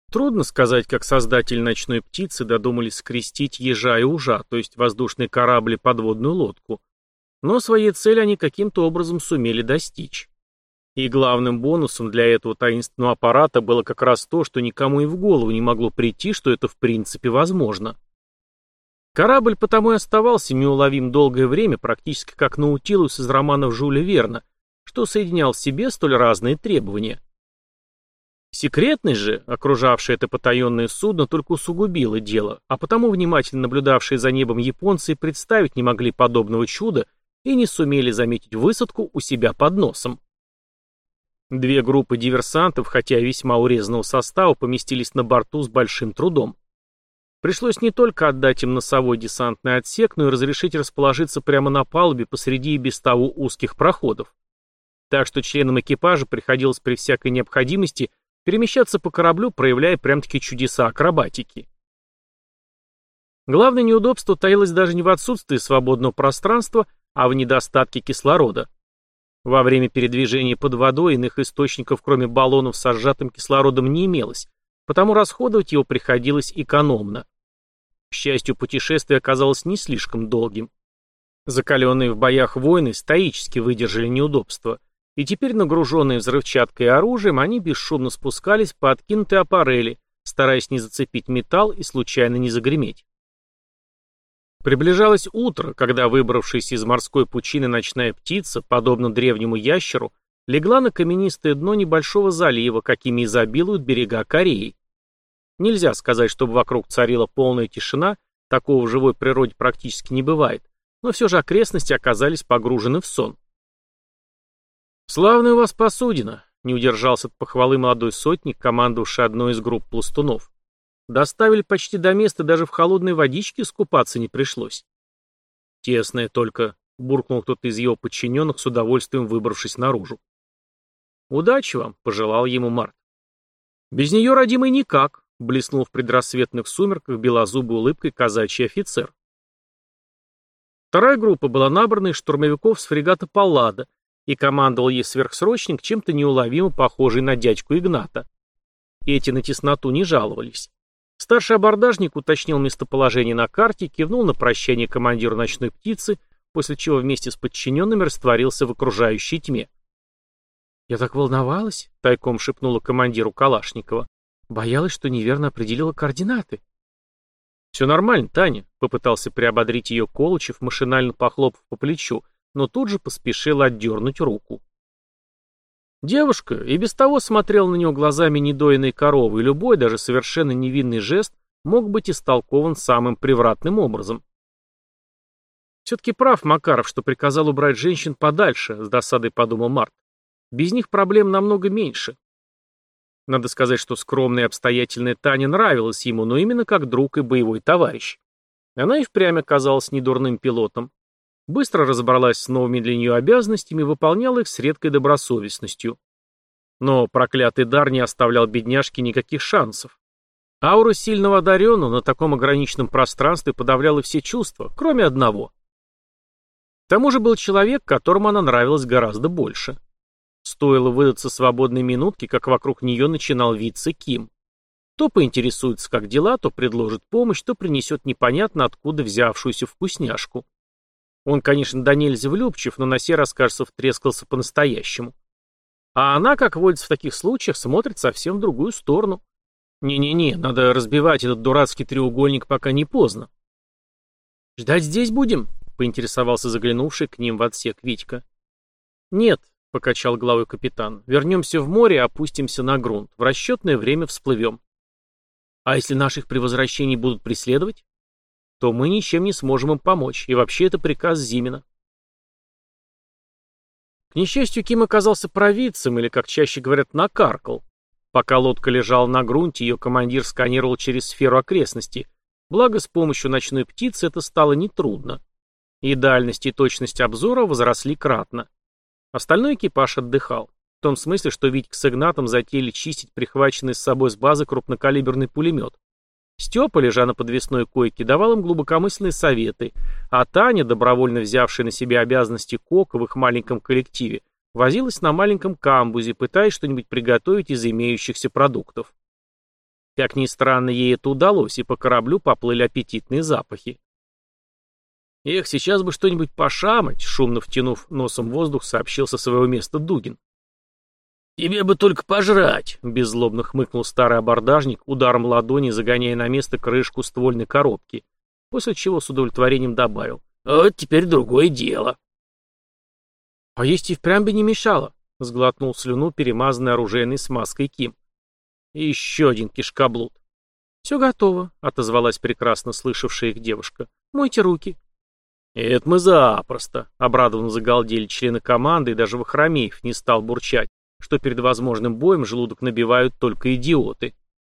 Трудно сказать, как создатели «Ночной птицы» додумались скрестить ежа и ужа, то есть воздушный корабль и подводную лодку. Но своей цели они каким-то образом сумели достичь. И главным бонусом для этого таинственного аппарата было как раз то, что никому и в голову не могло прийти, что это в принципе возможно. Корабль потому и оставался неуловим долгое время, практически как Наутилус из романов Жюля Верна, что соединял в себе столь разные требования. Секретность же, окружавшая это потаенное судно, только усугубила дело, а потому внимательно наблюдавшие за небом японцы представить не могли подобного чуда и не сумели заметить высадку у себя под носом. Две группы диверсантов, хотя и весьма урезанного состава, поместились на борту с большим трудом. Пришлось не только отдать им носовой десантный отсек, но и разрешить расположиться прямо на палубе посреди и без того узких проходов. Так что членам экипажа приходилось при всякой необходимости перемещаться по кораблю, проявляя прям-таки чудеса акробатики. Главное неудобство таилось даже не в отсутствии свободного пространства, а в недостатке кислорода. Во время передвижения под водой иных источников, кроме баллонов со сжатым кислородом, не имелось, потому расходовать его приходилось экономно. К счастью, путешествие оказалось не слишком долгим. Закаленные в боях воины стоически выдержали неудобства, и теперь, нагруженные взрывчаткой и оружием, они бесшумно спускались по откинутой аппарели, стараясь не зацепить металл и случайно не загреметь. Приближалось утро, когда выбравшаяся из морской пучины ночная птица, подобно древнему ящеру, легла на каменистое дно небольшого залива, какими изобилуют берега Кореи. Нельзя сказать, чтобы вокруг царила полная тишина, такого в живой природе практически не бывает, но все же окрестности оказались погружены в сон. «Славная у вас посудина», — не удержался от похвалы молодой сотник, командовавший одной из групп пластунов. «Доставили почти до места, даже в холодной водичке искупаться не пришлось». «Тесная только», — буркнул кто-то из его подчиненных, с удовольствием выбравшись наружу. «Удачи вам», — пожелал ему Март. «Без нее, родимый, никак», — блеснул в предрассветных сумерках белозубой улыбкой казачий офицер. Вторая группа была набрана из штурмовиков с фрегата «Паллада», и командовал ей сверхсрочник, чем-то неуловимо похожий на дядьку Игната. Эти на тесноту не жаловались. Старший абордажник уточнил местоположение на карте, кивнул на прощание командиру «Ночной птицы», после чего вместе с подчиненными растворился в окружающей тьме. «Я так волновалась», — тайком шепнула командиру Калашникова. «Боялась, что неверно определила координаты». «Все нормально, Таня», — попытался приободрить ее Колычев, машинально похлопав по плечу, но тут же поспешил отдернуть руку. Девушка и без того смотрела на него глазами недоенной коровы, и любой, даже совершенно невинный жест мог быть истолкован самым превратным образом. «Все-таки прав Макаров, что приказал убрать женщин подальше», — с досадой подумал Март. «Без них проблем намного меньше». Надо сказать, что скромная и обстоятельная Таня нравилась ему, но именно как друг и боевой товарищ. Она и впрямь оказалась недурным пилотом. Быстро разобралась с новыми для нее обязанностями и выполняла их с редкой добросовестностью. Но проклятый дар не оставлял бедняжке никаких шансов. Аура сильного одаренного на таком ограниченном пространстве подавляла все чувства, кроме одного. К тому же был человек, которому она нравилась гораздо больше. Стоило выдаться свободной минутке, как вокруг нее начинал виться Ким. То поинтересуется, как дела, то предложит помощь, то принесет непонятно откуда взявшуюся вкусняшку. Он, конечно, до нельзя влюбчив, но на сей раз, кажется, втрескался по-настоящему. А она, как водится в таких случаях, смотрит совсем в другую сторону. Не-не-не, надо разбивать этот дурацкий треугольник, пока не поздно. «Ждать здесь будем?» — поинтересовался заглянувший к ним в отсек Витька. «Нет», — покачал головой капитан, — «вернемся в море и опустимся на грунт. В расчетное время всплывем». «А если наших при возвращении будут преследовать?» «То мы ничем не сможем им помочь, и вообще это приказ Зимина». К несчастью, Ким оказался провидцем, или, как чаще говорят, накаркал. Пока лодка лежала на грунте, ее командир сканировал через сферу окрестностей, благо с помощью ночной птицы это стало нетрудно. И дальность, и точность обзора возросли кратно. Остальной экипаж отдыхал. В том смысле, что Витька с Игнатом затеяли чистить прихваченный с собой с базы крупнокалиберный пулемет. Степа, лежа на подвесной койке, давал им глубокомысленные советы, а Таня, добровольно взявшая на себя обязанности кока в их маленьком коллективе, возилась на маленьком камбузе, пытаясь что-нибудь приготовить из имеющихся продуктов. Как ни странно, ей это удалось, и по кораблю поплыли аппетитные запахи. «Эх, сейчас бы что-нибудь пошамать», — шумно втянув носом воздух, сообщил со своего места Дугин. «Тебе бы только пожрать», — беззлобно хмыкнул старый абордажник, ударом ладони загоняя на место крышку ствольной коробки, после чего с удовлетворением добавил: «Вот теперь другое дело». «А есть и впрямь бы не мешало», — сглотнул слюну, перемазанный оружейной смазкой Ким. «И еще один кишкоблуд». «Все готово», — отозвалась прекрасно слышавшая их девушка. «Мойте руки». «Это мы запросто», — обрадованно загалдели члены команды, и даже Вахромеев не стал бурчать, что перед возможным боем желудок набивают только идиоты.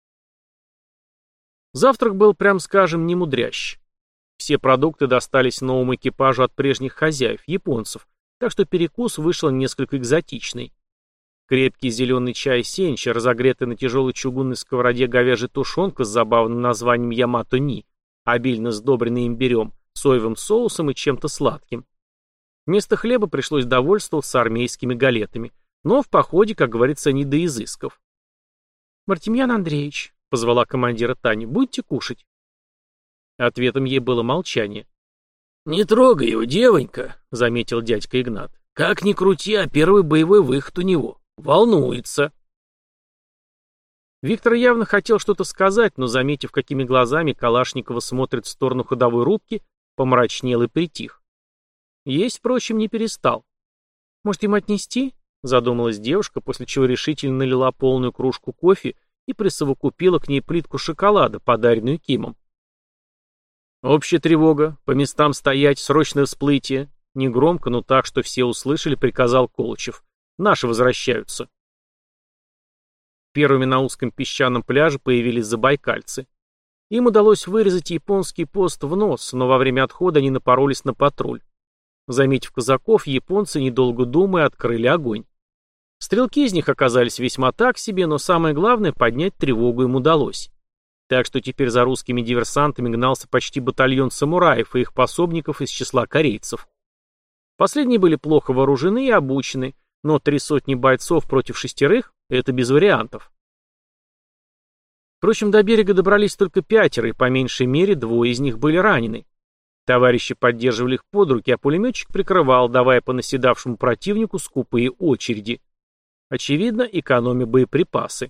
Завтрак был, прям скажем, немудрящ. Все продукты достались новому экипажу от прежних хозяев, японцев, так что перекус вышел несколько экзотичный. Крепкий зеленый чай сенча, разогретый на тяжелой чугунной сковороде говяжья тушенка с забавным названием Ямато-Ни, обильно сдобренный имбирем, соевым соусом и чем-то сладким. Вместо хлеба пришлось довольствоваться армейскими галетами, но в походе, как говорится, не до изысков. «Мартемьян Андреевич», — позвала командира Таня, — «будете кушать?» Ответом ей было молчание. «Не трогай его, девонька», — заметил дядька Игнат. «Как ни крути, а первый боевой выход у него. Волнуется». Виктор явно хотел что-то сказать, но, заметив, какими глазами Калашникова смотрит в сторону ходовой рубки, помрачнел и притих. Есть, впрочем, не перестал. «Может, им отнести?» — задумалась девушка, после чего решительно налила полную кружку кофе и присовокупила к ней плитку шоколада, подаренную Кимом. «Общая тревога, по местам стоять, срочное всплытие», — негромко, но так, что все услышали, приказал Колычев. «Наши возвращаются». Первыми на узком песчаном пляже появились забайкальцы. Им удалось вырезать японский пост в нос, но во время отхода они напоролись на патруль. Заметив казаков, японцы, недолго думая, открыли огонь. Стрелки из них оказались весьма так себе, но самое главное, поднять тревогу им удалось. Так что теперь за русскими диверсантами гнался почти батальон самураев и их пособников из числа корейцев. Последние были плохо вооружены и обучены, но 300 бойцов против 6 — это без вариантов. Впрочем, до берега добрались только 5, и по меньшей мере 2 из них были ранены. Товарищи поддерживали их под руки, а пулеметчик прикрывал, давая по наседавшему противнику скупые очереди. Очевидно, экономя боеприпасы.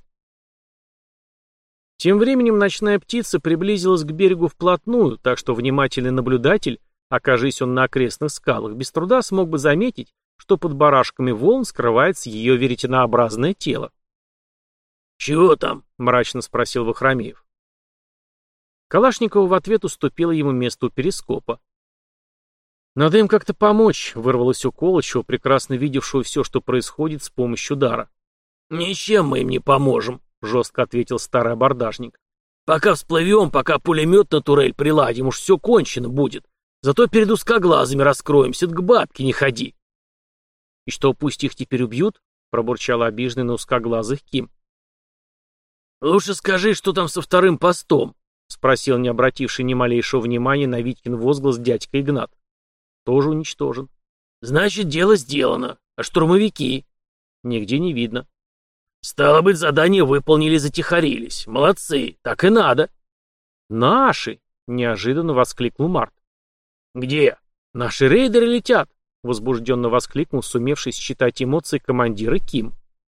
Тем временем ночная птица приблизилась к берегу вплотную, так что внимательный наблюдатель, окажись он на окрестных скалах, без труда смог бы заметить, что под барашками волн скрывается ее веретенообразное тело. «Чего там?» — мрачно спросил Вахромеев. Калашникова в ответ уступила ему место у перископа. «Надо им как-то помочь», — вырвалось у Колычева, прекрасно видевшего все, что происходит с помощью дара. «Ничем мы им не поможем», — жестко ответил старый абордажник. «Пока всплывем, пока пулемет на турель приладим, уж все кончено будет. Зато перед узкоглазыми раскроемся, к бабке не ходи». «И что, пусть их теперь убьют?» — пробурчал обиженный на узкоглазых Ким. «Лучше скажи, что там со вторым постом», — спросил не обративший ни малейшего внимания на Витькин возглас дядька Игнат. «Тоже уничтожен». «Значит, дело сделано. А штурмовики?» «Нигде не видно». «Стало быть, задание выполнили, затихарились. Молодцы, так и надо». «Наши!» — неожиданно воскликнул Март. «Где?» «Наши рейдеры летят!» — возбужденно воскликнул сумевший считать эмоции командира Ким.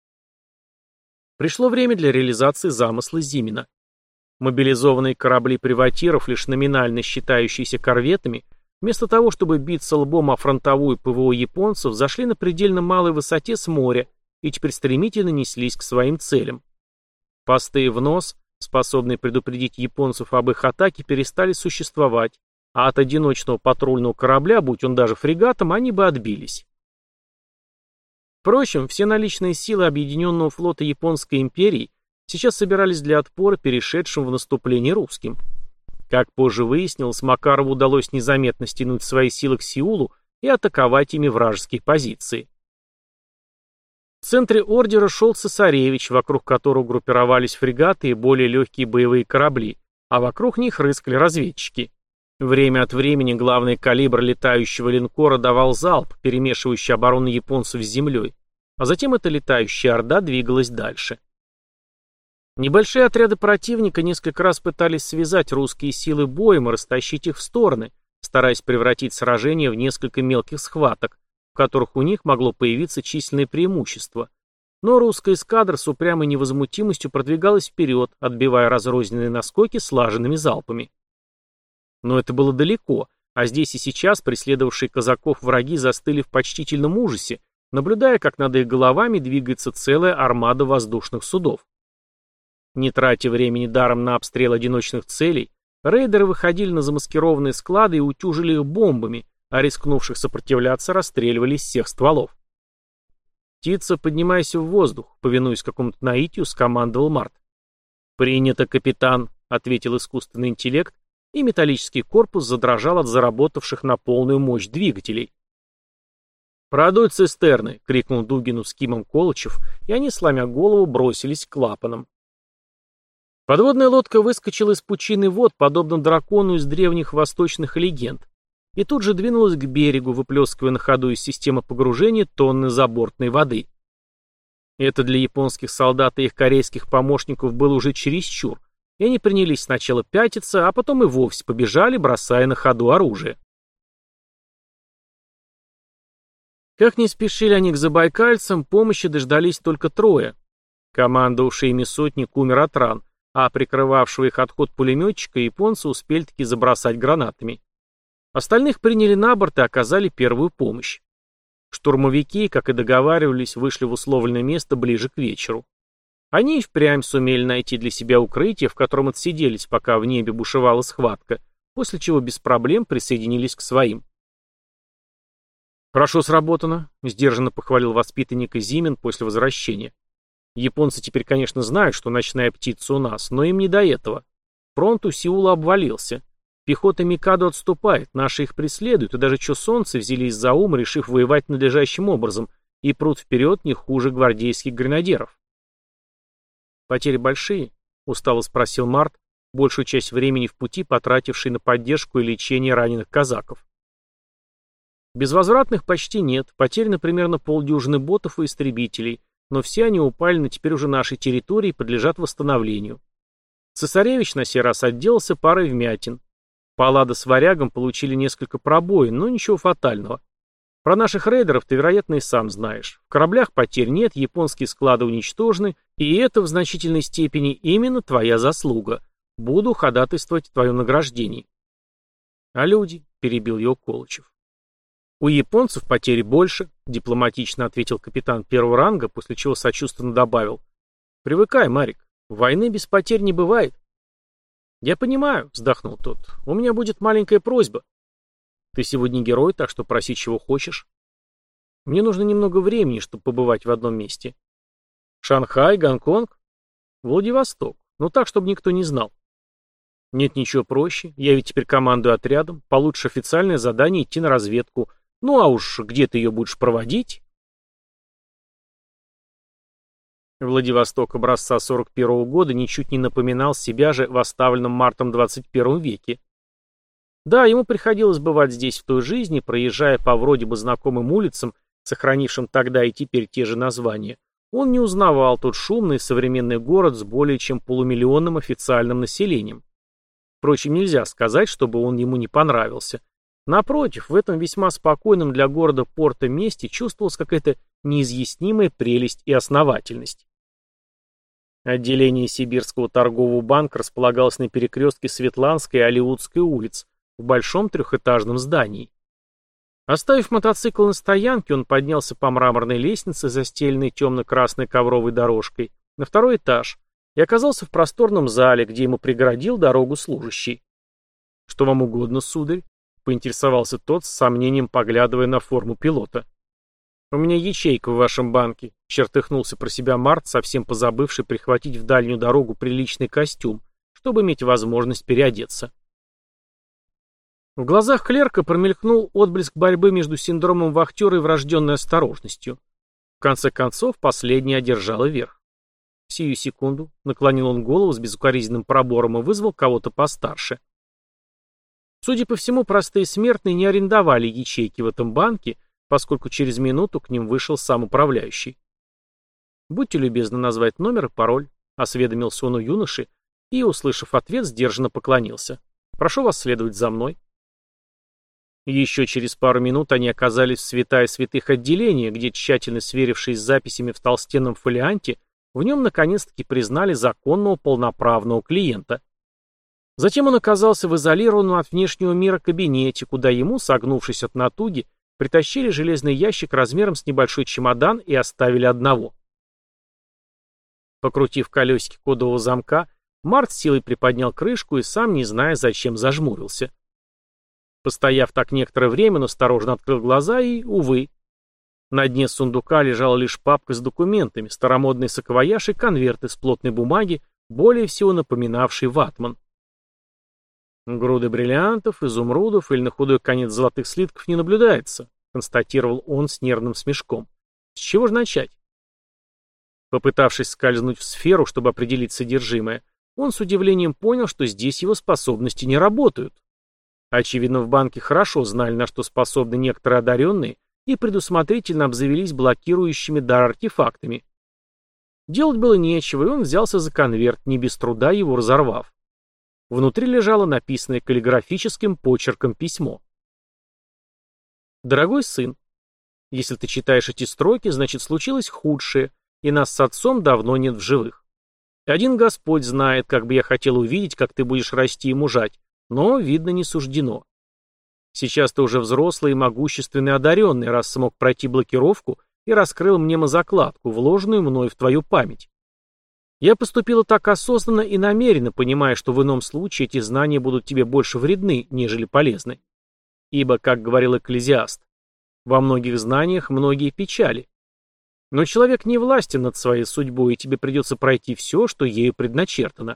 Пришло время для реализации замысла Зимина. Мобилизованные корабли приватиров, лишь номинально считающиеся корветами, вместо того, чтобы биться лбом о фронтовую ПВО японцев, зашли на предельно малой высоте с моря и теперь стремительно неслись к своим целям. Посты в нос, способные предупредить японцев об их атаке, перестали существовать, а от одиночного патрульного корабля, будь он даже фрегатом, они бы отбились. Впрочем, все наличные силы Объединенного флота Японской империи сейчас собирались для отпора перешедшим в наступление русским. Как позже выяснилось, Макарову удалось незаметно стянуть свои силы к Сеулу и атаковать ими вражеские позиции. В центре ордера шел цесаревич, вокруг которого группировались фрегаты и более легкие боевые корабли, а вокруг них рыскали разведчики. Время от времени главный калибр летающего линкора давал залп, перемешивающий оборону японцев с землей, а затем эта летающая орда двигалась дальше. Небольшие отряды противника несколько раз пытались связать русские силы боем и растащить их в стороны, стараясь превратить сражение в несколько мелких схваток, в которых у них могло появиться численное преимущество. Но русская эскадра с упрямой невозмутимостью продвигалась вперед, отбивая разрозненные наскоки слаженными залпами. Но это было далеко, а здесь и сейчас преследовавшие казаков враги застыли в почтительном ужасе, наблюдая, как над их головами двигается целая армада воздушных судов. Не тратя времени даром на обстрел одиночных целей, рейдеры выходили на замаскированные склады и утюжили их бомбами, а рискнувших сопротивляться расстреливали из всех стволов. «Птица, поднимайся в воздух», повинуясь какому-то наитию, скомандовал Март. «Принято, капитан», — ответил искусственный интеллект, и металлический корпус задрожал от заработавших на полную мощь двигателей. «Продуй цистерны!» — крикнул Дугину с Кимом Колычев, и они, сломя голову, бросились к клапанам. Подводная лодка выскочила из пучины вод, подобно дракону из древних восточных легенд, и тут же двинулась к берегу, выплескивая на ходу из системы погружения тонны забортной воды. Это для японских солдат и их корейских помощников было уже чересчур, и они принялись сначала пятиться, а потом и вовсе побежали, бросая на ходу оружие. Как не спешили они к забайкальцам, помощи дождались только трое. Командовавший ими сотник умер от ран, а прикрывавшего их отход пулеметчика японцы успели-таки забросать гранатами. Остальных приняли на борт и оказали первую помощь. Штурмовики, как и договаривались, вышли в условленное место ближе к вечеру. Они и впрямь сумели найти для себя укрытие, в котором отсиделись, пока в небе бушевала схватка, после чего без проблем присоединились к своим. «Хорошо сработано», — сдержанно похвалил воспитанника Зимин после возвращения. «Японцы теперь, конечно, знают, что ночная птица у нас, но им не до этого. Фронт у Сеула обвалился. Пехота Микадо отступает, наши их преследуют, и даже чосонцы взялись за ум, решив воевать надлежащим образом, и прут вперед не хуже гвардейских гренадеров». «Потери большие?» — устало спросил Март, большую часть времени в пути потративший на поддержку и лечение раненых казаков. «Безвозвратных почти нет, потеряно примерно полдюжины ботов и истребителей, но все они упали на теперь уже нашей территории и подлежат восстановлению. Цесаревич на сей раз отделался парой вмятин. Паллада с Варягом получили несколько пробоин, но ничего фатального. Про наших рейдеров ты, вероятно, и сам знаешь. В кораблях потерь нет, японские склады уничтожены, и это в значительной степени именно твоя заслуга. Буду ходатайствовать в твоем награждении». «А люди?» — перебил его Колычев. «У японцев потери больше», — дипломатично ответил капитан первого ранга, после чего сочувственно добавил. «Привыкай, Марик, войны без потерь не бывает». «Я понимаю», — вздохнул тот, — «у меня будет маленькая просьба». «Ты сегодня герой, так что проси, чего хочешь». «Мне нужно немного времени, чтобы побывать в одном месте». «Шанхай, Гонконг?» «Владивосток, но так, чтобы никто не знал». «Нет ничего проще, я ведь теперь командую отрядом, получишь официальное задание идти на разведку. Ну а уж где ты ее будешь проводить?» Владивосток образца 41-го года ничуть не напоминал себя же в оставленном Мартом 21 веке. Да, ему приходилось бывать здесь в той жизни, проезжая по вроде бы знакомым улицам, сохранившим тогда и теперь те же названия. Он не узнавал тот шумный современный город с более чем полумиллионным официальным населением. Впрочем, нельзя сказать, чтобы он ему не понравился. Напротив, в этом весьма спокойном для города порта месте чувствовалась какая-то неизъяснимая прелесть и основательность. Отделение Сибирского торгового банка располагалось на перекрестке Светланской и Алиутской улиц в большом трехэтажном здании. Оставив мотоцикл на стоянке, он поднялся по мраморной лестнице, застеленной темно-красной ковровой дорожкой, на второй этаж и оказался в просторном зале, где ему преградил дорогу служащий. «Что вам угодно, сударь?» — поинтересовался тот, с сомнением поглядывая на форму пилота. «У меня ячейка в вашем банке», — чертыхнулся про себя Март, совсем позабывший прихватить в дальнюю дорогу приличный костюм, чтобы иметь возможность переодеться. В глазах клерка промелькнул отблеск борьбы между синдромом вахтера и врожденной осторожностью. В конце концов, последняя одержала верх. Сию секунду наклонил он голову с безукоризненным пробором и вызвал кого-то постарше. Судя по всему, простые смертные не арендовали ячейки в этом банке, поскольку через минуту к ним вышел сам управляющий. «Будьте любезны назвать номер и пароль», — осведомился он у юноши и, услышав ответ, сдержанно поклонился. «Прошу вас следовать за мной». Еще через пару минут они оказались в святая святых отделения, где, тщательно сверившись с записями в толстенном фолианте, в нем наконец-таки признали законного полноправного клиента. Затем он оказался в изолированном от внешнего мира кабинете, куда ему, согнувшись от натуги, притащили железный ящик размером с небольшой чемодан и оставили одного. Покрутив колесики кодового замка, Март силой приподнял крышку и сам, не зная, зачем, зажмурился. Постояв так некоторое время, он осторожно открыл глаза и, увы. На дне сундука лежала лишь папка с документами, старомодный саквояж и конверт из плотной бумаги, более всего напоминавший ватман. «Груды бриллиантов, изумрудов или на худой конец золотых слитков не наблюдается», констатировал он с нервным смешком. «С чего же начать?» Попытавшись скользнуть в сферу, чтобы определить содержимое, он с удивлением понял, что здесь его способности не работают. Очевидно, в банке хорошо знали, на что способны некоторые одаренные, и предусмотрительно обзавелись блокирующими дар артефактами. Делать было нечего, и он взялся за конверт, не без труда его разорвав. Внутри лежало написанное каллиграфическим почерком письмо. «Дорогой сын, если ты читаешь эти строки, значит случилось худшее, и нас с отцом давно нет в живых. Один Господь знает, как бы я хотел увидеть, как ты будешь расти и мужать, но, видно, не суждено. Сейчас ты уже взрослый и могущественный одаренный, раз смог пройти блокировку и раскрыл мнемозакладку, вложенную мной в твою память. Я поступила так осознанно и намеренно, понимая, что в ином случае эти знания будут тебе больше вредны, нежели полезны. Ибо, как говорил Экклезиаст, во многих знаниях многие печали. Но человек не властен над своей судьбой, и тебе придется пройти все, что ею предначертано.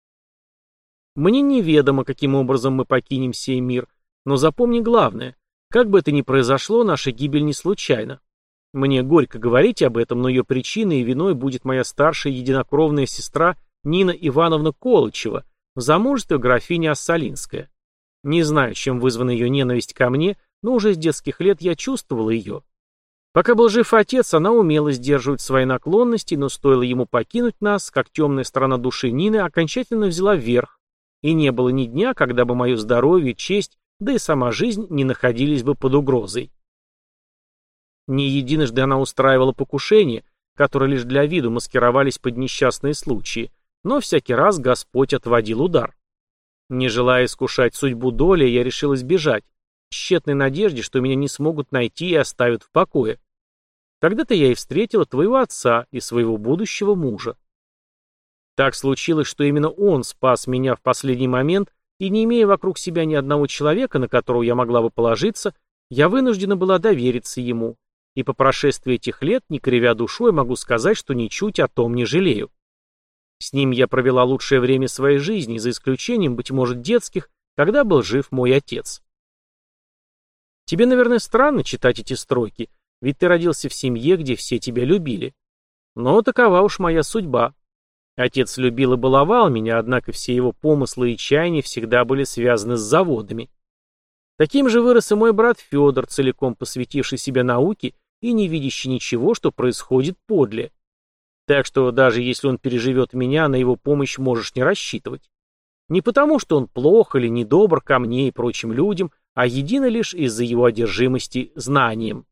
Мне неведомо, каким образом мы покинем сей мир, но запомни главное, как бы это ни произошло, наша гибель не случайна. Мне горько говорить об этом, но ее причиной и виной будет моя старшая единокровная сестра Нина Ивановна Колычева, в замужестве графиня Ассалинская. Не знаю, чем вызвана ее ненависть ко мне, но уже с детских лет я чувствовала ее. Пока был жив отец, она умела сдерживать свои наклонности, но стоило ему покинуть нас, как темная сторона души Нины окончательно взяла вверх, и не было ни дня, когда бы мое здоровье, честь, да и сама жизнь не находились бы под угрозой. Не единожды она устраивала покушения, которые лишь для виду маскировались под несчастные случаи, но всякий раз Господь отводил удар. Не желая искушать судьбу доли, я решил избежать, в тщетной надежде, что меня не смогут найти и оставят в покое. Тогда-то я и встретила твоего отца и своего будущего мужа. Так случилось, что именно он спас меня в последний момент, и не имея вокруг себя ни одного человека, на которого я могла бы положиться, я вынуждена была довериться ему, и по прошествии этих лет, не кривя душой, могу сказать, что ничуть о том не жалею. С ним я провела лучшее время своей жизни, за исключением, быть может, детских, когда был жив мой отец. Тебе, наверное, странно читать эти строки, ведь ты родился в семье, где все тебя любили. Но такова уж моя судьба. Отец любил и баловал меня, однако все его помыслы и чаяния всегда были связаны с заводами. Таким же вырос и мой брат Федор, целиком посвятивший себя науке и не видящий ничего, что происходит подле. Так что даже если он переживет меня, на его помощь можешь не рассчитывать. Не потому, что он плох или недобр ко мне и прочим людям, а едино лишь из-за его одержимости знанием.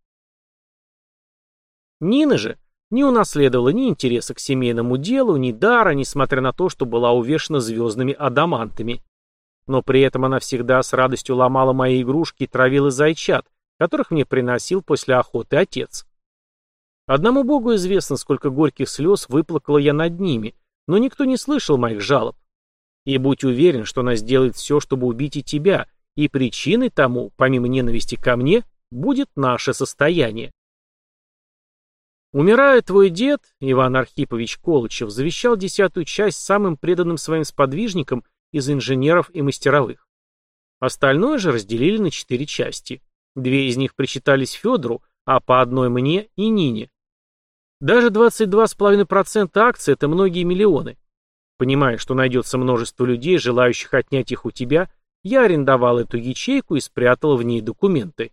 Нина же не унаследовала ни интереса к семейному делу, ни дара, несмотря на то, что была увешана звездными адамантами. Но при этом она всегда с радостью ломала мои игрушки и травила зайчат, которых мне приносил после охоты отец. Одному Богу известно, сколько горьких слез выплакала я над ними, но никто не слышал моих жалоб. И будь уверен, что она сделает все, чтобы убить и тебя, и причиной тому, помимо ненависти ко мне, будет наше состояние. Умирая, твой дед, Иван Архипович Колычев, завещал 10-ю часть самым преданным своим сподвижникам из инженеров и мастеровых. Остальное же разделили на 4 части. 2 из них причитались Федору, а по одной мне и Нине. Даже 22,5% акций – это многие миллионы. Понимая, что найдется множество людей, желающих отнять их у тебя, я арендовал эту ячейку и спрятал в ней документы.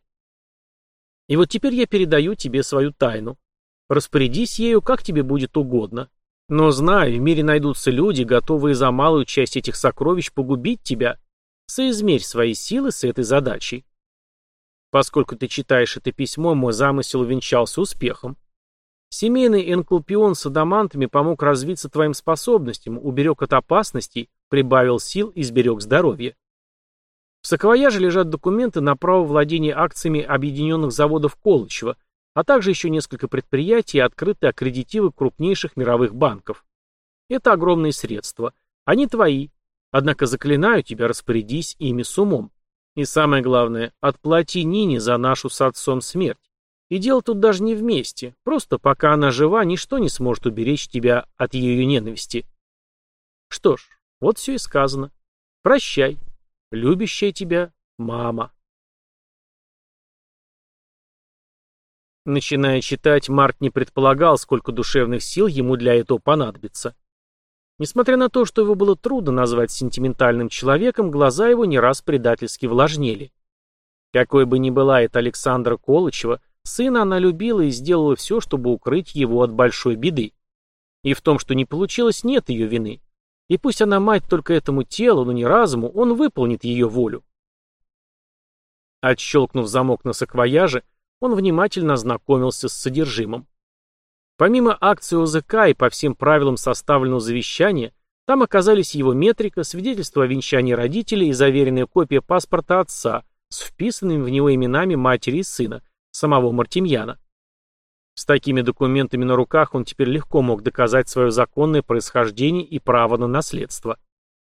И вот теперь я передаю тебе свою тайну. Распорядись ею, как тебе будет угодно. Но знай, в мире найдутся люди, готовые за малую часть этих сокровищ погубить тебя. Соизмерь свои силы с этой задачей. Поскольку ты читаешь это письмо, мой замысел увенчался успехом. Семейный энклопион с адамантами помог развиться твоим способностям, уберег от опасностей, прибавил сил и сберег здоровье. В саквояже лежат документы на право владения акциями объединенных заводов Колычева, а также еще несколько предприятий и открытые аккредитивы крупнейших мировых банков. Это огромные средства. Они твои. Однако заклинаю тебя, распорядись ими с умом. И самое главное, отплати Нине за нашу с отцом смерть. И дело тут даже не вместе. Просто пока она жива, ничто не сможет уберечь тебя от ее ненависти. Что ж, вот все и сказано. Прощай. Любящая тебя мама. Начиная читать, Март не предполагал, сколько душевных сил ему для этого понадобится. Несмотря на то, что его было трудно назвать сентиментальным человеком, глаза его не раз предательски влажнели. Какой бы ни была это Александра Колычева, сына она любила и сделала все, чтобы укрыть его от большой беды. И в том, что не получилось, нет ее вины. И пусть она мать только этому телу, но не разуму, он выполнит ее волю. Отщелкнув замок на саквояже, он внимательно ознакомился с содержимым. Помимо акций ОЗК и по всем правилам составленного завещания, там оказались его метрика, свидетельство о венчании родителей и заверенная копия паспорта отца с вписанными в него именами матери и сына, самого Мартемьяна. С такими документами на руках он теперь легко мог доказать свое законное происхождение и право на наследство.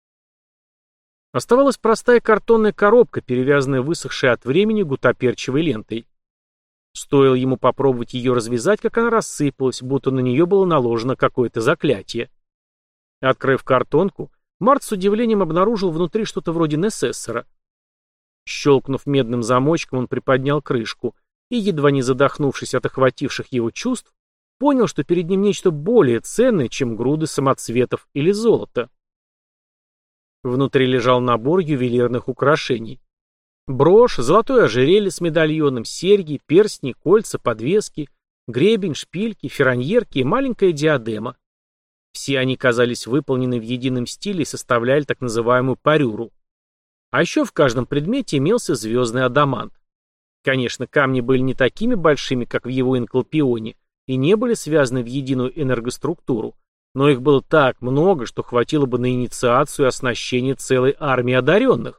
Оставалась простая картонная коробка, перевязанная высохшей от времени гутоперчивой лентой. Стоило ему попробовать ее развязать, как она рассыпалась, будто на нее было наложено какое-то заклятие. Открыв картонку, Март с удивлением обнаружил внутри что-то вроде несессора. Щелкнув медным замочком, он приподнял крышку и, едва не задохнувшись от охвативших его чувств, понял, что перед ним нечто более ценное, чем груды самоцветов или золота. Внутри лежал набор ювелирных украшений. Брошь, золотое ожерелье с медальоном, серьги, перстни, кольца, подвески, гребень, шпильки, ферраньерки и маленькая диадема. Все они казались выполнены в едином стиле и составляли так называемую парюру. А еще в каждом предмете имелся звездный адамант. Конечно, камни были не такими большими, как в его энклопионе, и не были связаны в единую энергоструктуру, но их было так много, что хватило бы на инициацию и оснащение целой армии одаренных.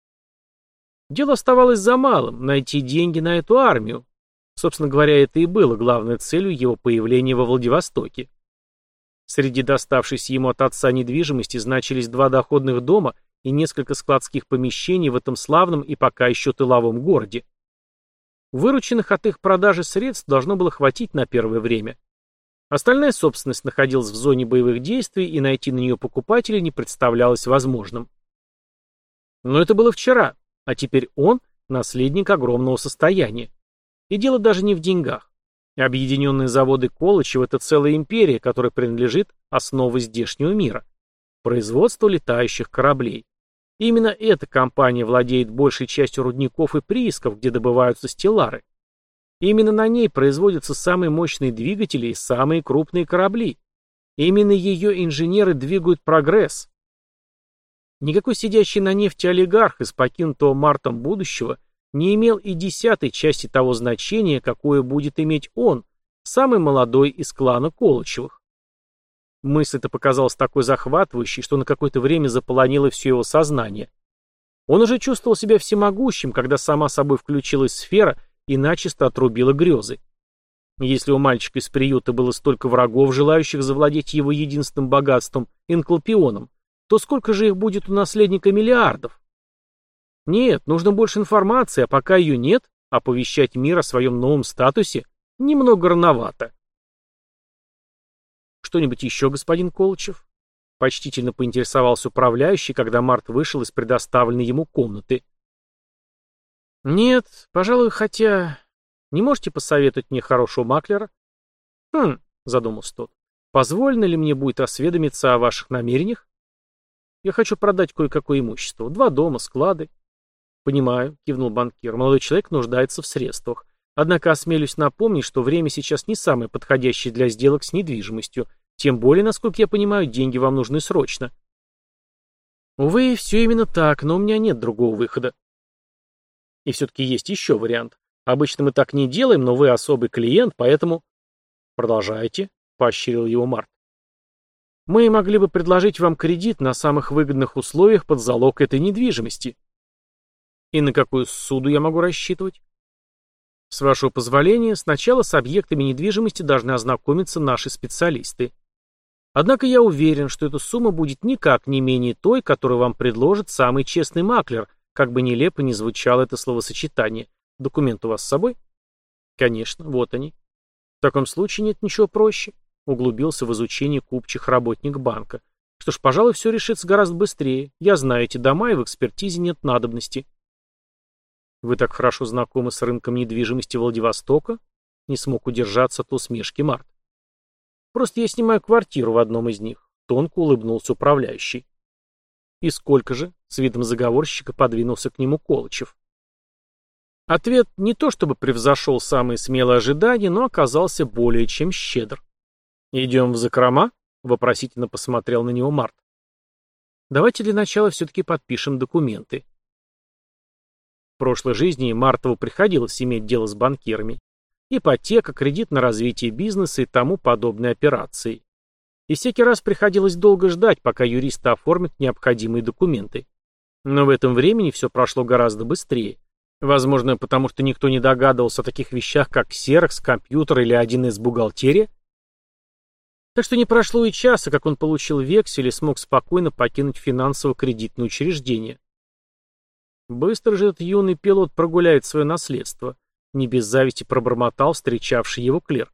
Дело оставалось за малым — найти деньги на эту армию. Собственно говоря, это и было главной целью его появления во Владивостоке. Среди доставшейся ему от отца недвижимости значились 2 доходных дома и несколько складских помещений в этом славном и пока еще тыловом городе. Вырученных от их продажи средств должно было хватить на первое время. Остальная собственность находилась в зоне боевых действий, и найти на нее покупателей не представлялось возможным. Но это было вчера. А теперь он – наследник огромного состояния. И дело даже не в деньгах. Объединенные заводы Колычева – это целая империя, которой принадлежит основа здешнего мира. Производство летающих кораблей. И именно эта компания владеет большей частью рудников и приисков, где добываются стеллары. И именно на ней производятся самые мощные двигатели и самые крупные корабли. И именно ее инженеры двигают прогресс. Никакой сидящий на нефти олигарх из покинутого Мартом будущего не имел и 10-й части того значения, какое будет иметь он, самый молодой из клана Колычевых. Мысль эта показалась такой захватывающей, что на какое-то время заполонила все его сознание. Он уже чувствовал себя всемогущим, когда сама собой включилась сфера и начисто отрубила грезы. Если у мальчика из приюта было столько врагов, желающих завладеть его единственным богатством – энклопионом, то сколько же их будет у наследника миллиардов? Нет, нужно больше информации, а пока ее нет, оповещать мир о своем новом статусе немного рановато. Что-нибудь еще, господин Колычев? Почтительно поинтересовался управляющий, когда Март вышел из предоставленной ему комнаты. Нет, пожалуй, хотя... Не можете посоветовать мне хорошего маклера? Задумался тот. Позволено ли мне будет осведомиться о ваших намерениях? Я хочу продать кое-какое имущество. 2 дома, склады. Понимаю, кивнул банкир. Молодой человек нуждается в средствах. Однако осмелюсь напомнить, что время сейчас не самое подходящее для сделок с недвижимостью. Тем более, насколько я понимаю, деньги вам нужны срочно. Увы, все именно так, но у меня нет другого выхода. И все-таки есть еще вариант. Обычно мы так не делаем, но вы особый клиент, поэтому... Продолжайте, поощрил его Март. Мы могли бы предложить вам кредит на самых выгодных условиях под залог этой недвижимости. И на какую суду я могу рассчитывать? С вашего позволения, сначала с объектами недвижимости должны ознакомиться наши специалисты. Однако я уверен, что эта сумма будет никак не менее той, которую вам предложит самый честный маклер, как бы нелепо ни звучало это словосочетание. Документ у вас с собой? Конечно, вот они. В таком случае нет ничего проще. Углубился в изучение купчих работник банка. Что ж, пожалуй, все решится гораздо быстрее. Я знаю эти дома, и в экспертизе нет надобности. Вы так хорошо знакомы с рынком недвижимости Владивостока? Не смог удержаться от усмешки Март. Просто я снимаю квартиру в одном из них. Тонко улыбнулся управляющий. И сколько же? С видом заговорщика подвинулся к нему Колычев. Ответ не то чтобы превзошел самые смелые ожидания, но оказался более чем щедр. «Идем в закрома?» — вопросительно посмотрел на него Март. «Давайте для начала все-таки подпишем документы». В прошлой жизни Мартову приходилось иметь дело с банкирами. Ипотека, кредит на развитие бизнеса и тому подобные операции. И всякий раз приходилось долго ждать, пока юристы оформят необходимые документы. Но в этом времени все прошло гораздо быстрее. Возможно, потому что никто не догадывался о таких вещах, как ксерокс, компьютер или 1С бухгалтерия. Так что не прошло и часа, как он получил вексель и смог спокойно покинуть финансово-кредитное учреждение. Быстро же этот юный пилот прогуляет свое наследство, не без зависти пробормотал встречавший его клерк.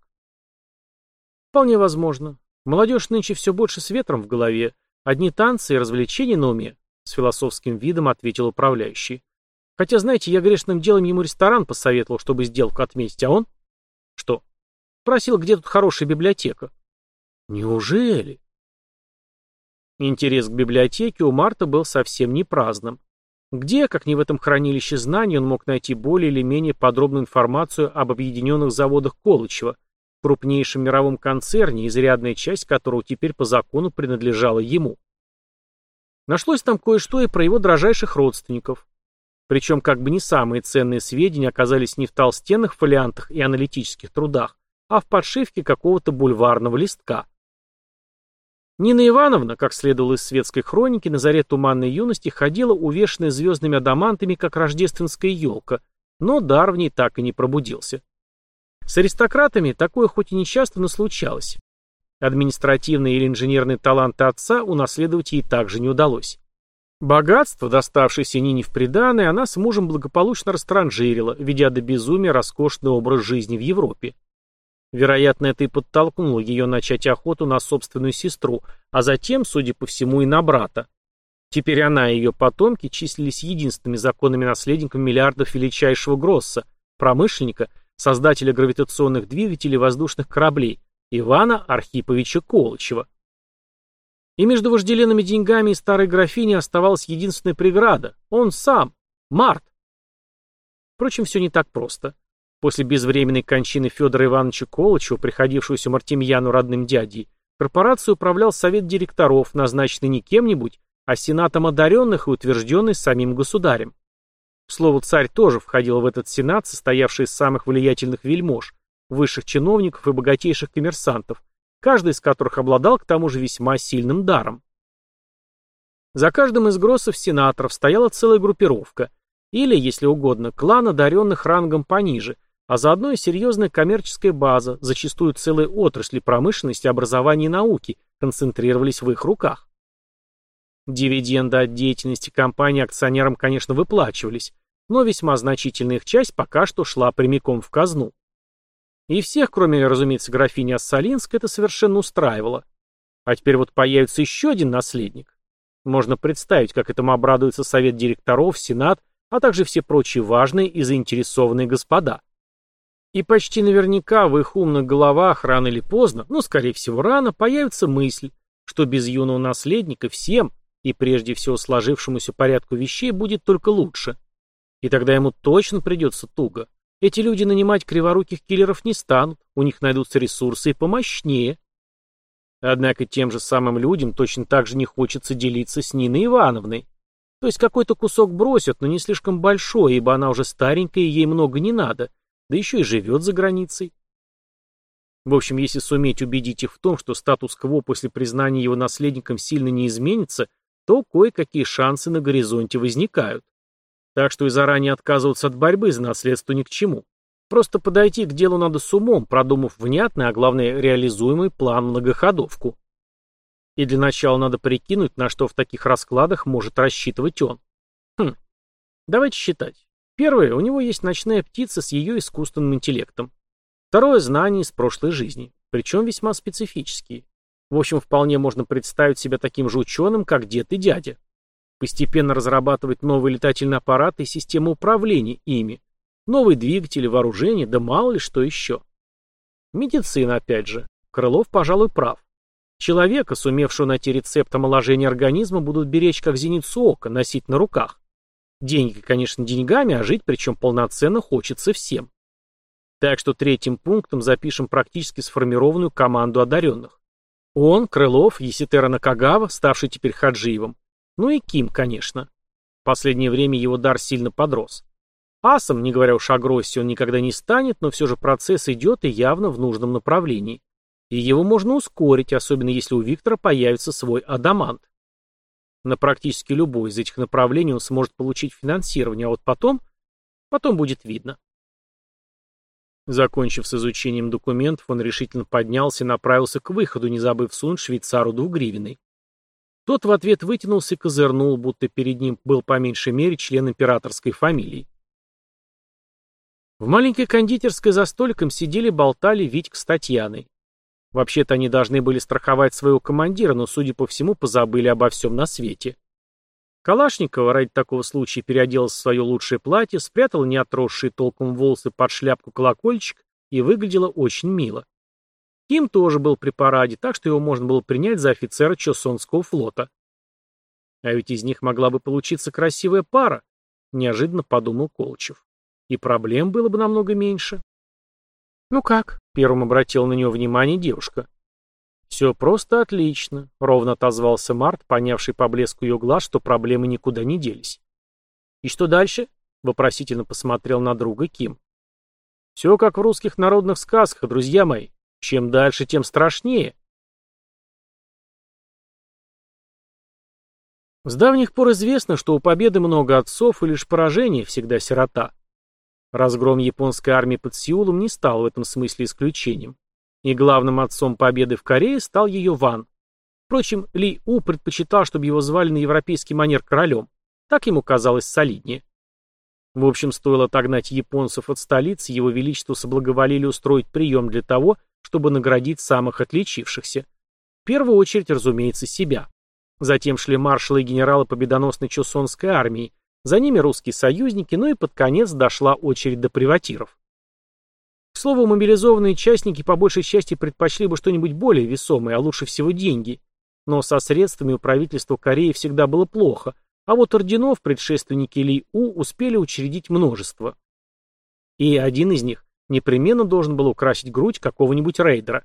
Вполне возможно. Молодежь нынче все больше с ветром в голове, одни танцы и развлечения на уме, с философским видом ответил управляющий. Хотя, знаете, я грешным делом ему ресторан посоветовал, чтобы сделку отметить, а он... Что? Спросил, где тут хорошая библиотека. Неужели? Интерес к библиотеке у Марта был совсем не праздным. Где, как не в этом хранилище знаний, он мог найти более или менее подробную информацию об объединенных заводах Колычева, крупнейшем мировом концерне, изрядная часть которого теперь по закону принадлежала ему. Нашлось там кое-что и про его дрожайших родственников. Причем как бы не самые ценные сведения оказались не в толстенных фолиантах и аналитических трудах, а в подшивке какого-то бульварного листка. Нина Ивановна, как следовало из светской хроники, на заре туманной юности ходила увешанная звездными адамантами, как рождественская елка, но дар в ней так и не пробудился. С аристократами такое хоть и нечасто, но случалось. Административные или инженерные таланты отца унаследовать ей также не удалось. Богатство, доставшееся Нине в приданое, она с мужем благополучно растранжирила, ведя до безумия роскошный образ жизни в Европе. Вероятно, это и подтолкнуло ее начать охоту на собственную сестру, а затем, судя по всему, и на брата. Теперь она и ее потомки числились единственными законными наследниками миллиардов величайшего Гросса, промышленника, создателя гравитационных двигателей воздушных кораблей, Ивана Архиповича Колычева. И между вожделенными деньгами и старой графиней оставалась единственная преграда – он сам, Март. Впрочем, все не так просто. После безвременной кончины Федора Ивановича Колычева, приходившегося Мартемьяну родным дядей, корпорацией управлял совет директоров, назначенный не кем-нибудь, а сенатом одаренных и утвержденный самим государем. К слову, царь тоже входил в этот сенат, состоявший из самых влиятельных вельмож, высших чиновников и богатейших коммерсантов, каждый из которых обладал к тому же весьма сильным даром. За каждым из гроссов-сенаторов стояла целая группировка, или, если угодно, клан одаренных рангом пониже, а заодно и серьезная коммерческая база, зачастую целые отрасли промышленности, образования и науки, концентрировались в их руках. Дивиденды от деятельности компании акционерам, конечно, выплачивались, но весьма значительная их часть пока что шла прямиком в казну. И всех, кроме, разумеется, графини Ассалинской, это совершенно устраивало. А теперь вот появится еще один наследник. Можно представить, как этому обрадуется совет директоров, сенат, а также все прочие важные и заинтересованные господа. И почти наверняка в их умных головах рано или поздно, но скорее всего рано, появится мысль, что без юного наследника всем, и прежде всего сложившемуся порядку вещей, будет только лучше. И тогда ему точно придется туго. Эти люди нанимать криворуких киллеров не станут, у них найдутся ресурсы и помощнее. Однако тем же самым людям точно так же не хочется делиться с Ниной Ивановной. То есть какой-то кусок бросят, но не слишком большой, ибо она уже старенькая и ей много не надо, да еще и живет за границей. В общем, если суметь убедить их в том, что статус-кво после признания его наследником сильно не изменится, то кое-какие шансы на горизонте возникают. Так что и заранее отказываться от борьбы за наследство ни к чему. Просто подойти к делу надо с умом, продумав внятный, а главное реализуемый план-многоходовку. И для начала надо прикинуть, на что в таких раскладах может рассчитывать он. Давайте считать. Первое, у него есть ночная птица с ее искусственным интеллектом. Второе, знания из прошлой жизни, причем весьма специфические. В общем, вполне можно представить себя таким же ученым, как дед и дядя. Постепенно разрабатывать новые летательные аппараты и системы управления ими, новые двигатели, вооружения, да мало ли что еще. Медицина, опять же. Крылов, пожалуй, прав. Человека, сумевшего найти рецепт омоложения организма, будут беречь как зеницу ока, носить на руках. Деньги, конечно, деньгами, а жить причем полноценно хочется всем. Так что третьим пунктом запишем практически сформированную команду одаренных. Он, Крылов, Еситера Накагава, ставший теперь Хаджиевым. Ну и Ким, конечно. В последнее время его дар сильно подрос. Асом, не говоря уж о Гроссе, он никогда не станет, но все же процесс идет и явно в нужном направлении. И его можно ускорить, особенно если у Виктора появится свой адамант. На практически любое из этих направлений он сможет получить финансирование, а вот потом будет видно. Закончив с изучением документов, он решительно поднялся и направился к выходу, не забыв сунуть швейцару 2-гривенный. Тот в ответ вытянулся и козырнул, будто перед ним был по меньшей мере член императорской фамилии. В маленькой кондитерской за столиком сидели болтали Витька с Татьяной. Вообще-то они должны были страховать своего командира, но, судя по всему, позабыли обо всем на свете. Калашникова ради такого случая переоделась в свое лучшее платье, спрятала неотросшие толком волосы под шляпку-колокольчик и выглядела очень мило. Ким тоже был при параде, так что его можно было принять за офицера Чосонского флота. А ведь из них могла бы получиться красивая пара, неожиданно подумал Колычев. И проблем было бы намного меньше. «Ну как?» — первым обратила на него внимание девушка. «Все просто отлично», — ровно отозвался Март, понявший по блеску ее глаз, что проблемы никуда не делись. «И что дальше?» — вопросительно посмотрел на друга Ким. «Все как в русских народных сказках, друзья мои. Чем дальше, тем страшнее». С давних пор известно, что у победы много отцов, и лишь поражение всегда сирота. Разгром японской армии под Сеулом не стал в этом смысле исключением. И главным отцом победы в Корее стал ее Ван. Впрочем, Ли У предпочитал, чтобы его звали на европейский манер королем. Так ему казалось солиднее. В общем, стоило отогнать японцев от столицы, его величество соблаговолили устроить прием для того, чтобы наградить самых отличившихся. В первую очередь, разумеется, себя. Затем шли маршалы и генералы победоносной Чосонской армии, за ними русские союзники, ну и под конец дошла очередь до приватиров. К слову, мобилизованные частники по большей части предпочли бы что-нибудь более весомое, а лучше всего деньги. Но со средствами у правительства Кореи всегда было плохо, а вот орденов предшественники Ли У успели учредить множество. И один из них непременно должен был украсить грудь какого-нибудь рейдера.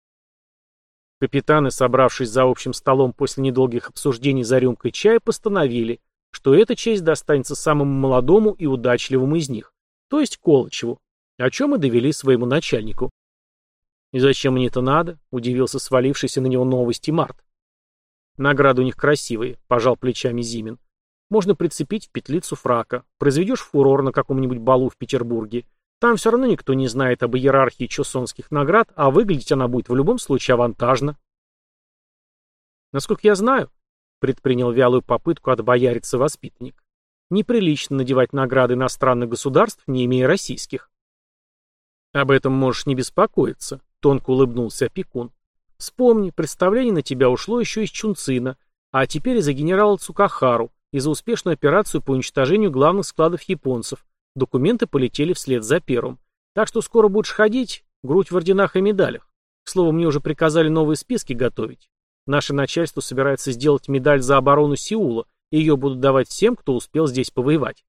Капитаны, собравшись за общим столом после недолгих обсуждений за рюмкой чая, постановили, что эта честь достанется самому молодому и удачливому из них, то есть Колычеву, о чем и довели своему начальнику. «И зачем мне это надо?» — удивился свалившийся на него новости Март. «Награды у них красивые», — пожал плечами Зимин. «Можно прицепить в петлицу фрака. Произведешь фурор на каком-нибудь балу в Петербурге. Там все равно никто не знает об иерархии чосонских наград, а выглядеть она будет в любом случае авантажно». «Насколько я знаю», — предпринял вялую попытку отбояриться воспитанник, «неприлично надевать награды иностранных государств, не имея российских». «Об этом можешь не беспокоиться», — тонко улыбнулся опекун. «Вспомни, представление на тебя ушло еще из Чунцина, а теперь из-за генерала Цукахару, и за успешную операцию по уничтожению главных складов японцев. Документы полетели вслед за первым. Так что скоро будешь ходить, грудь в орденах и медалях. К слову, мне уже приказали новые списки готовить. Наше начальство собирается сделать медаль за оборону Сеула, и ее будут давать всем, кто успел здесь повоевать.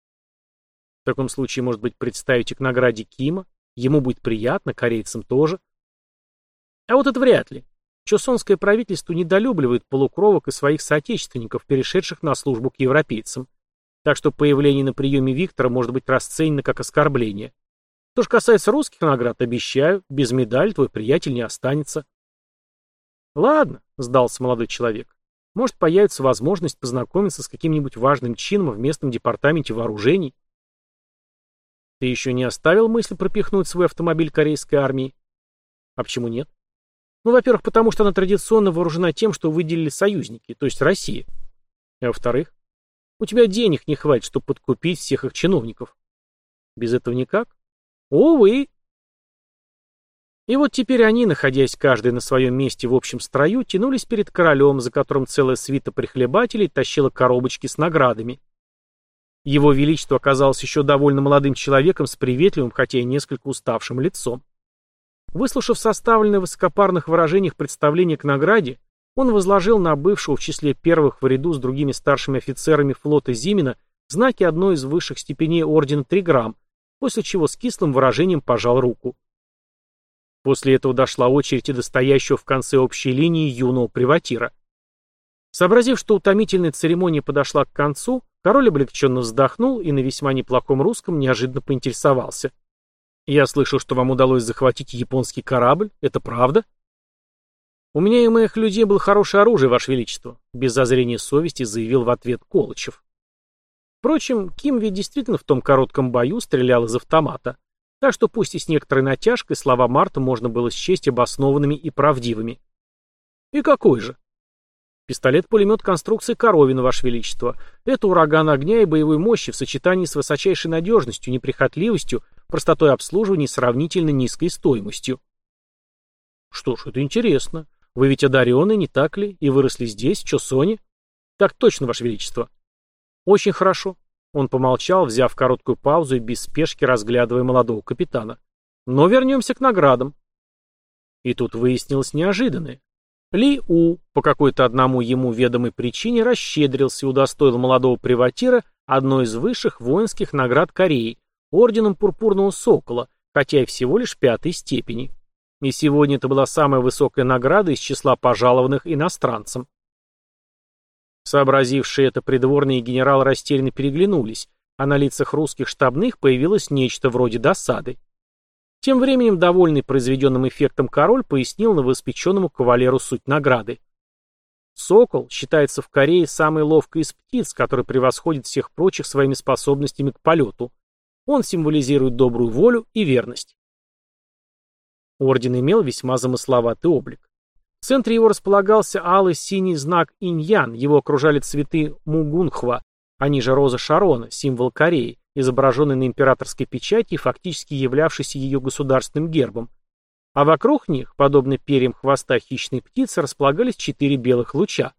В таком случае, может быть, представите к награде Кима? Ему будет приятно, корейцам тоже. А вот это вряд ли. Чосонское правительство недолюбливает полукровок и своих соотечественников, перешедших на службу к европейцам. Так что появление на приеме Виктора может быть расценено как оскорбление. Что же касается русских наград, обещаю, без медали твой приятель не останется. Ладно, сдался молодой человек. Может, появится возможность познакомиться с каким-нибудь важным чином в местном департаменте вооружений. Ты еще не оставил мысль пропихнуть свой автомобиль корейской армии? А почему нет? Ну, во-первых, потому что она традиционно вооружена тем, что выделили союзники, то есть Россия. А во-вторых, у тебя денег не хватит, чтобы подкупить всех их чиновников. Без этого никак? Увы. И вот теперь они, находясь каждый на своем месте в общем строю, тянулись перед королем, за которым целая свита прихлебателей тащила коробочки с наградами. Его Величество оказалось еще довольно молодым человеком с приветливым, хотя и несколько уставшим лицом. Выслушав составленное в высокопарных выражениях представление к награде, он возложил на бывшего в числе первых в ряду с другими старшими офицерами флота Зимина знаки одной из высших степеней ордена Триграмм, после чего с кислым выражением пожал руку. После этого дошла очередь и до стоящего в конце общей линии юного приватира. Сообразив, что утомительная церемония подошла к концу, король облегченно вздохнул и на весьма неплохом русском неожиданно поинтересовался. «Я слышал, что вам удалось захватить японский корабль. Это правда?» «У меня и моих людей было хорошее оружие, Ваше Величество», без зазрения совести заявил в ответ Колычев. Впрочем, Ким ведь действительно в том коротком бою стрелял из автомата, так что пусть и с некоторой натяжкой слова Марта можно было счесть обоснованными и правдивыми. «И какой же?» «Пистолет-пулемет конструкции Коровина, Ваше Величество. Это ураган огня и боевой мощи в сочетании с высочайшей надежностью, неприхотливостью, простотой обслуживания и сравнительно низкой стоимостью». «Что ж, это интересно. Вы ведь одаренный, не так ли? И выросли здесь, в Чосоне?» «Так точно, Ваше Величество». «Очень хорошо». Он помолчал, взяв короткую паузу и без спешки разглядывая молодого капитана. «Но вернемся к наградам». И тут выяснилось неожиданное. Ли У, по какой-то одному ему ведомой причине, расщедрился и удостоил молодого приватира одной из высших воинских наград Кореи, орденом Пурпурного Сокола, хотя и всего лишь 5-й степени. И сегодня это была самая высокая награда из числа пожалованных иностранцам. Сообразившие это придворные генералы растерянно переглянулись, а на лицах русских штабных появилось нечто вроде досады. Тем временем, довольный произведенным эффектом король пояснил новоиспеченному кавалеру суть награды. Сокол считается в Корее самой ловкой из птиц, который превосходит всех прочих своими способностями к полету. Он символизирует добрую волю и верность. Орден имел весьма замысловатый облик. В центре его располагался алый синий знак инь-ян, его окружали цветы мугунхва, они же роза Шарона, символ Кореи, изображенный на императорской печати и фактически являвшийся ее государственным гербом. А вокруг них, подобно перьям хвоста хищной птицы, располагались 4 белых луча.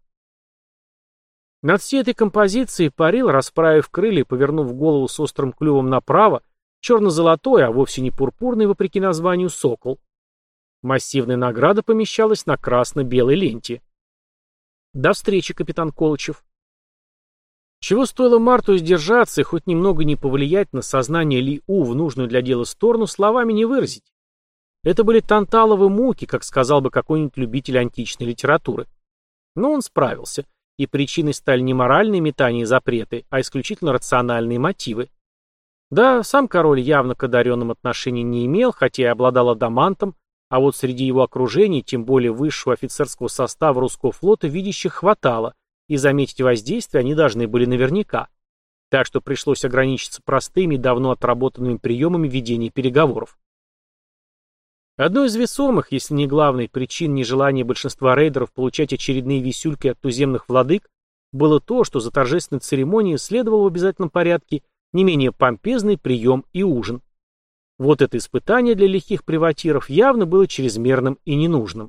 Над всей этой композицией парил, расправив крылья и повернув голову с острым клювом направо, черно-золотой, а вовсе не пурпурный, вопреки названию, сокол. Массивная награда помещалась на красно-белой ленте. До встречи, капитан Колычев. Чего стоило Марту сдержаться и хоть немного не повлиять на сознание Ли У в нужную для дела сторону, словами не выразить. Это были танталовые муки, как сказал бы какой-нибудь любитель античной литературы. Но он справился, и причиной стали не моральные метания и запреты, а исключительно рациональные мотивы. Да, сам король явно к одаренным отношений не имел, хотя и обладал адамантом, а вот среди его окружения, тем более высшего офицерского состава русского флота, видящих хватало, и заметить воздействие они должны были наверняка. Так что пришлось ограничиться простыми и давно отработанными приемами ведения переговоров. Одной из весомых, если не главной, причин нежелания большинства рейдеров получать очередные висюльки от туземных владык было то, что за торжественной церемонией следовал в обязательном порядке не менее помпезный прием и ужин. Вот это испытание для лихих приватиров явно было чрезмерным и ненужным.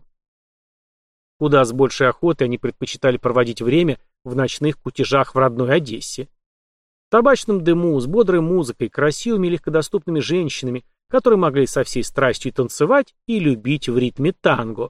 Куда с большей охотой они предпочитали проводить время в ночных кутежах в родной Одессе. В табачном дыму, с бодрой музыкой, красивыми и легкодоступными женщинами, которые могли со всей страстью танцевать и любить в ритме танго.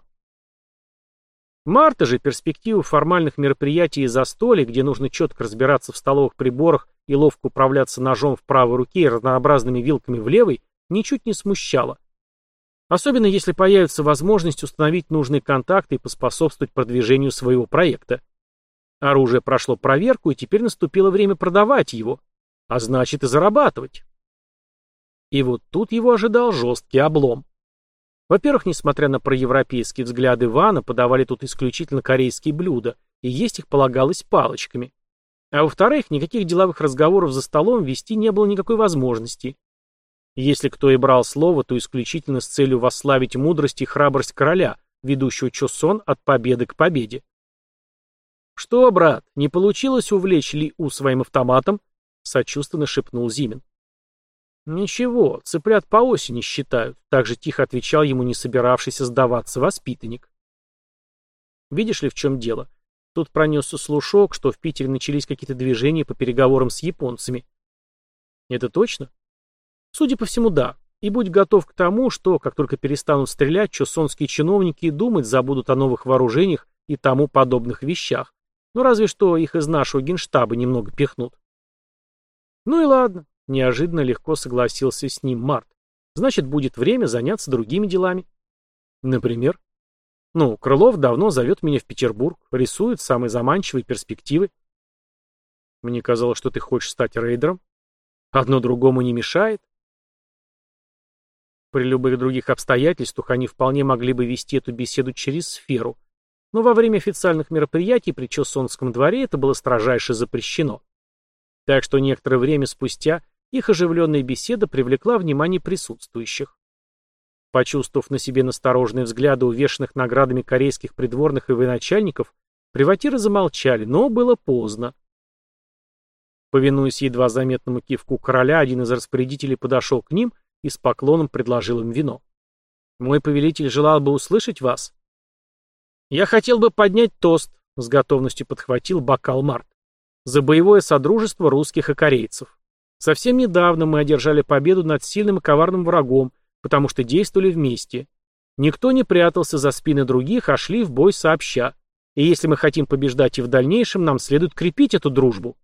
Марта же перспективу формальных мероприятий и застолий, где нужно четко разбираться в столовых приборах и ловко управляться ножом в правой руке и разнообразными вилками в левой, ничуть не смущала. Особенно если появится возможность установить нужные контакты и поспособствовать продвижению своего проекта. Оружие прошло проверку, и теперь наступило время продавать его, а значит и зарабатывать. И вот тут его ожидал жесткий облом. Во-первых, несмотря на проевропейские взгляды Вана, подавали тут исключительно корейские блюда, и есть их полагалось палочками. А во-вторых, никаких деловых разговоров за столом вести не было никакой возможности. Если кто и брал слово, то исключительно с целью восславить мудрость и храбрость короля, ведущего Чосон от победы к победе. «Что, брат, не получилось увлечь Ли-У своим автоматом?» — сочувственно шепнул Зимин. «Ничего, цыплят по осени считают», — так же тихо отвечал ему не собиравшийся сдаваться воспитанник. «Видишь ли, в чем дело? Тут пронесся слушок, что в Питере начались какие-то движения по переговорам с японцами». «Это точно?» «Судя по всему, да. И будь готов к тому, что, как только перестанут стрелять, чосонские чиновники и думать забудут о новых вооружениях и тому подобных вещах. Ну, разве что их из нашего генштаба немного пихнут». «Ну и ладно», — неожиданно легко согласился с ним Март. «Значит, будет время заняться другими делами». «Например?» «Ну, Крылов давно зовет меня в Петербург, рисует самые заманчивые перспективы». «Мне казалось, что ты хочешь стать рейдером». «Одно другому не мешает». При любых других обстоятельствах они вполне могли бы вести эту беседу через сферу, но во время официальных мероприятий при Чосонском дворе это было строжайше запрещено. Так что некоторое время спустя их оживленная беседа привлекла внимание присутствующих. Почувствовав на себе настороженные взгляды увешанных наградами корейских придворных и военачальников, приватиры замолчали, но было поздно. Повинуясь едва заметному кивку короля, один из распорядителей подошел к ним и с поклоном предложил им вино. «Мой повелитель желал бы услышать вас». «Я хотел бы поднять тост», — с готовностью подхватил бокал Март, «за боевое содружество русских и корейцев. Совсем недавно мы одержали победу над сильным и коварным врагом, потому что действовали вместе. Никто не прятался за спины других, а шли в бой сообща. И если мы хотим побеждать и в дальнейшем, нам следует крепить эту дружбу».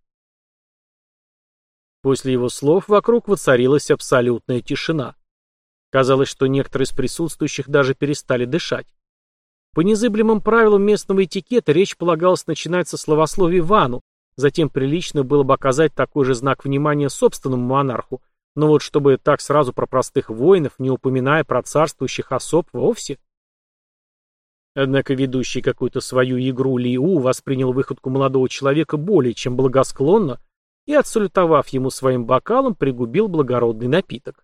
После его слов вокруг воцарилась абсолютная тишина. Казалось, что некоторые из присутствующих даже перестали дышать. По незыблемым правилам местного этикета речь полагалось начинать со словословий Вану, затем прилично было бы оказать такой же знак внимания собственному монарху, но вот чтобы так сразу про простых воинов, не упоминая про царствующих особ вовсе. Однако ведущий какую-то свою игру Ли-У воспринял выходку молодого человека более чем благосклонно и, отсалютовав ему своим бокалом, пригубил благородный напиток.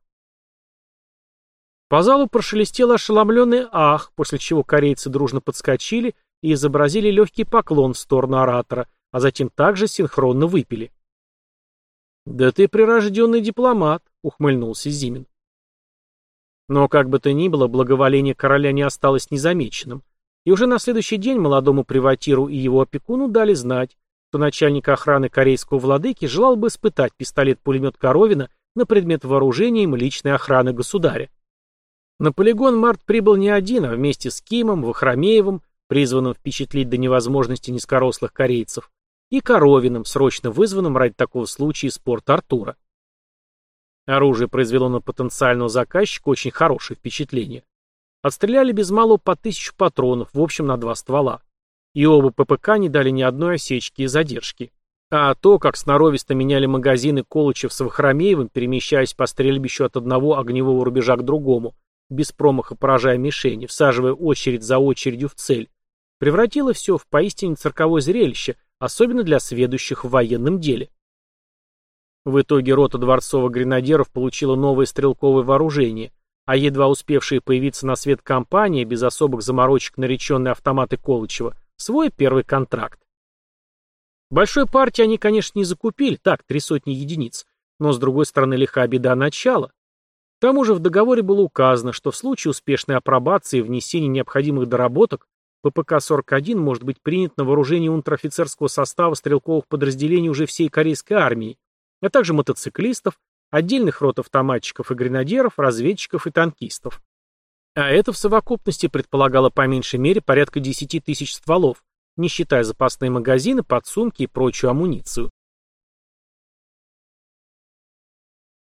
По залу прошелестел ошеломленный ах, после чего корейцы дружно подскочили и изобразили легкий поклон в сторону оратора, а затем также синхронно выпили. «Да ты прирожденный дипломат», — ухмыльнулся Зимин. Но как бы то ни было, благоволение короля не осталось незамеченным, и уже на следующий день молодому приватиру и его опекуну дали знать, что начальник охраны корейского владыки желал бы испытать пистолет-пулемет Коровина на предмет вооружения им личной охраны государя. На полигон Март прибыл не один, а вместе с Кимом, Вахромеевым, призванным впечатлить до невозможности низкорослых корейцев, и Коровиным, срочно вызванным ради такого случая из порта Артура. Оружие произвело на потенциального заказчика очень хорошее впечатление. Отстреляли без малого по 1000 патронов, в общем на 2 ствола. И оба ППК не дали ни одной осечки и задержки. А то, как сноровисто меняли магазины Колычев с Вахромеевым, перемещаясь по стрельбищу от одного огневого рубежа к другому, без промаха поражая мишени, всаживая очередь за очередью в цель, превратило все в поистине цирковое зрелище, особенно для сведущих в военном деле. В итоге рота дворцовых гренадеров получила новое стрелковое вооружение, а едва успевшие появиться на свет компания, без особых заморочек нареченные автоматы Колычева, свой первый контракт. Большой партии они, конечно, не закупили, так, 300 единиц, но, с другой стороны, лиха беда начала. К тому же в договоре было указано, что в случае успешной апробации и внесения необходимых доработок ППК-41 может быть принят на вооружение унтер-офицерского состава стрелковых подразделений уже всей корейской армии, а также мотоциклистов, отдельных рот автоматчиков и гренадеров, разведчиков и танкистов. А это в совокупности предполагало по меньшей мере порядка 10 000 стволов, не считая запасные магазины, подсумки и прочую амуницию.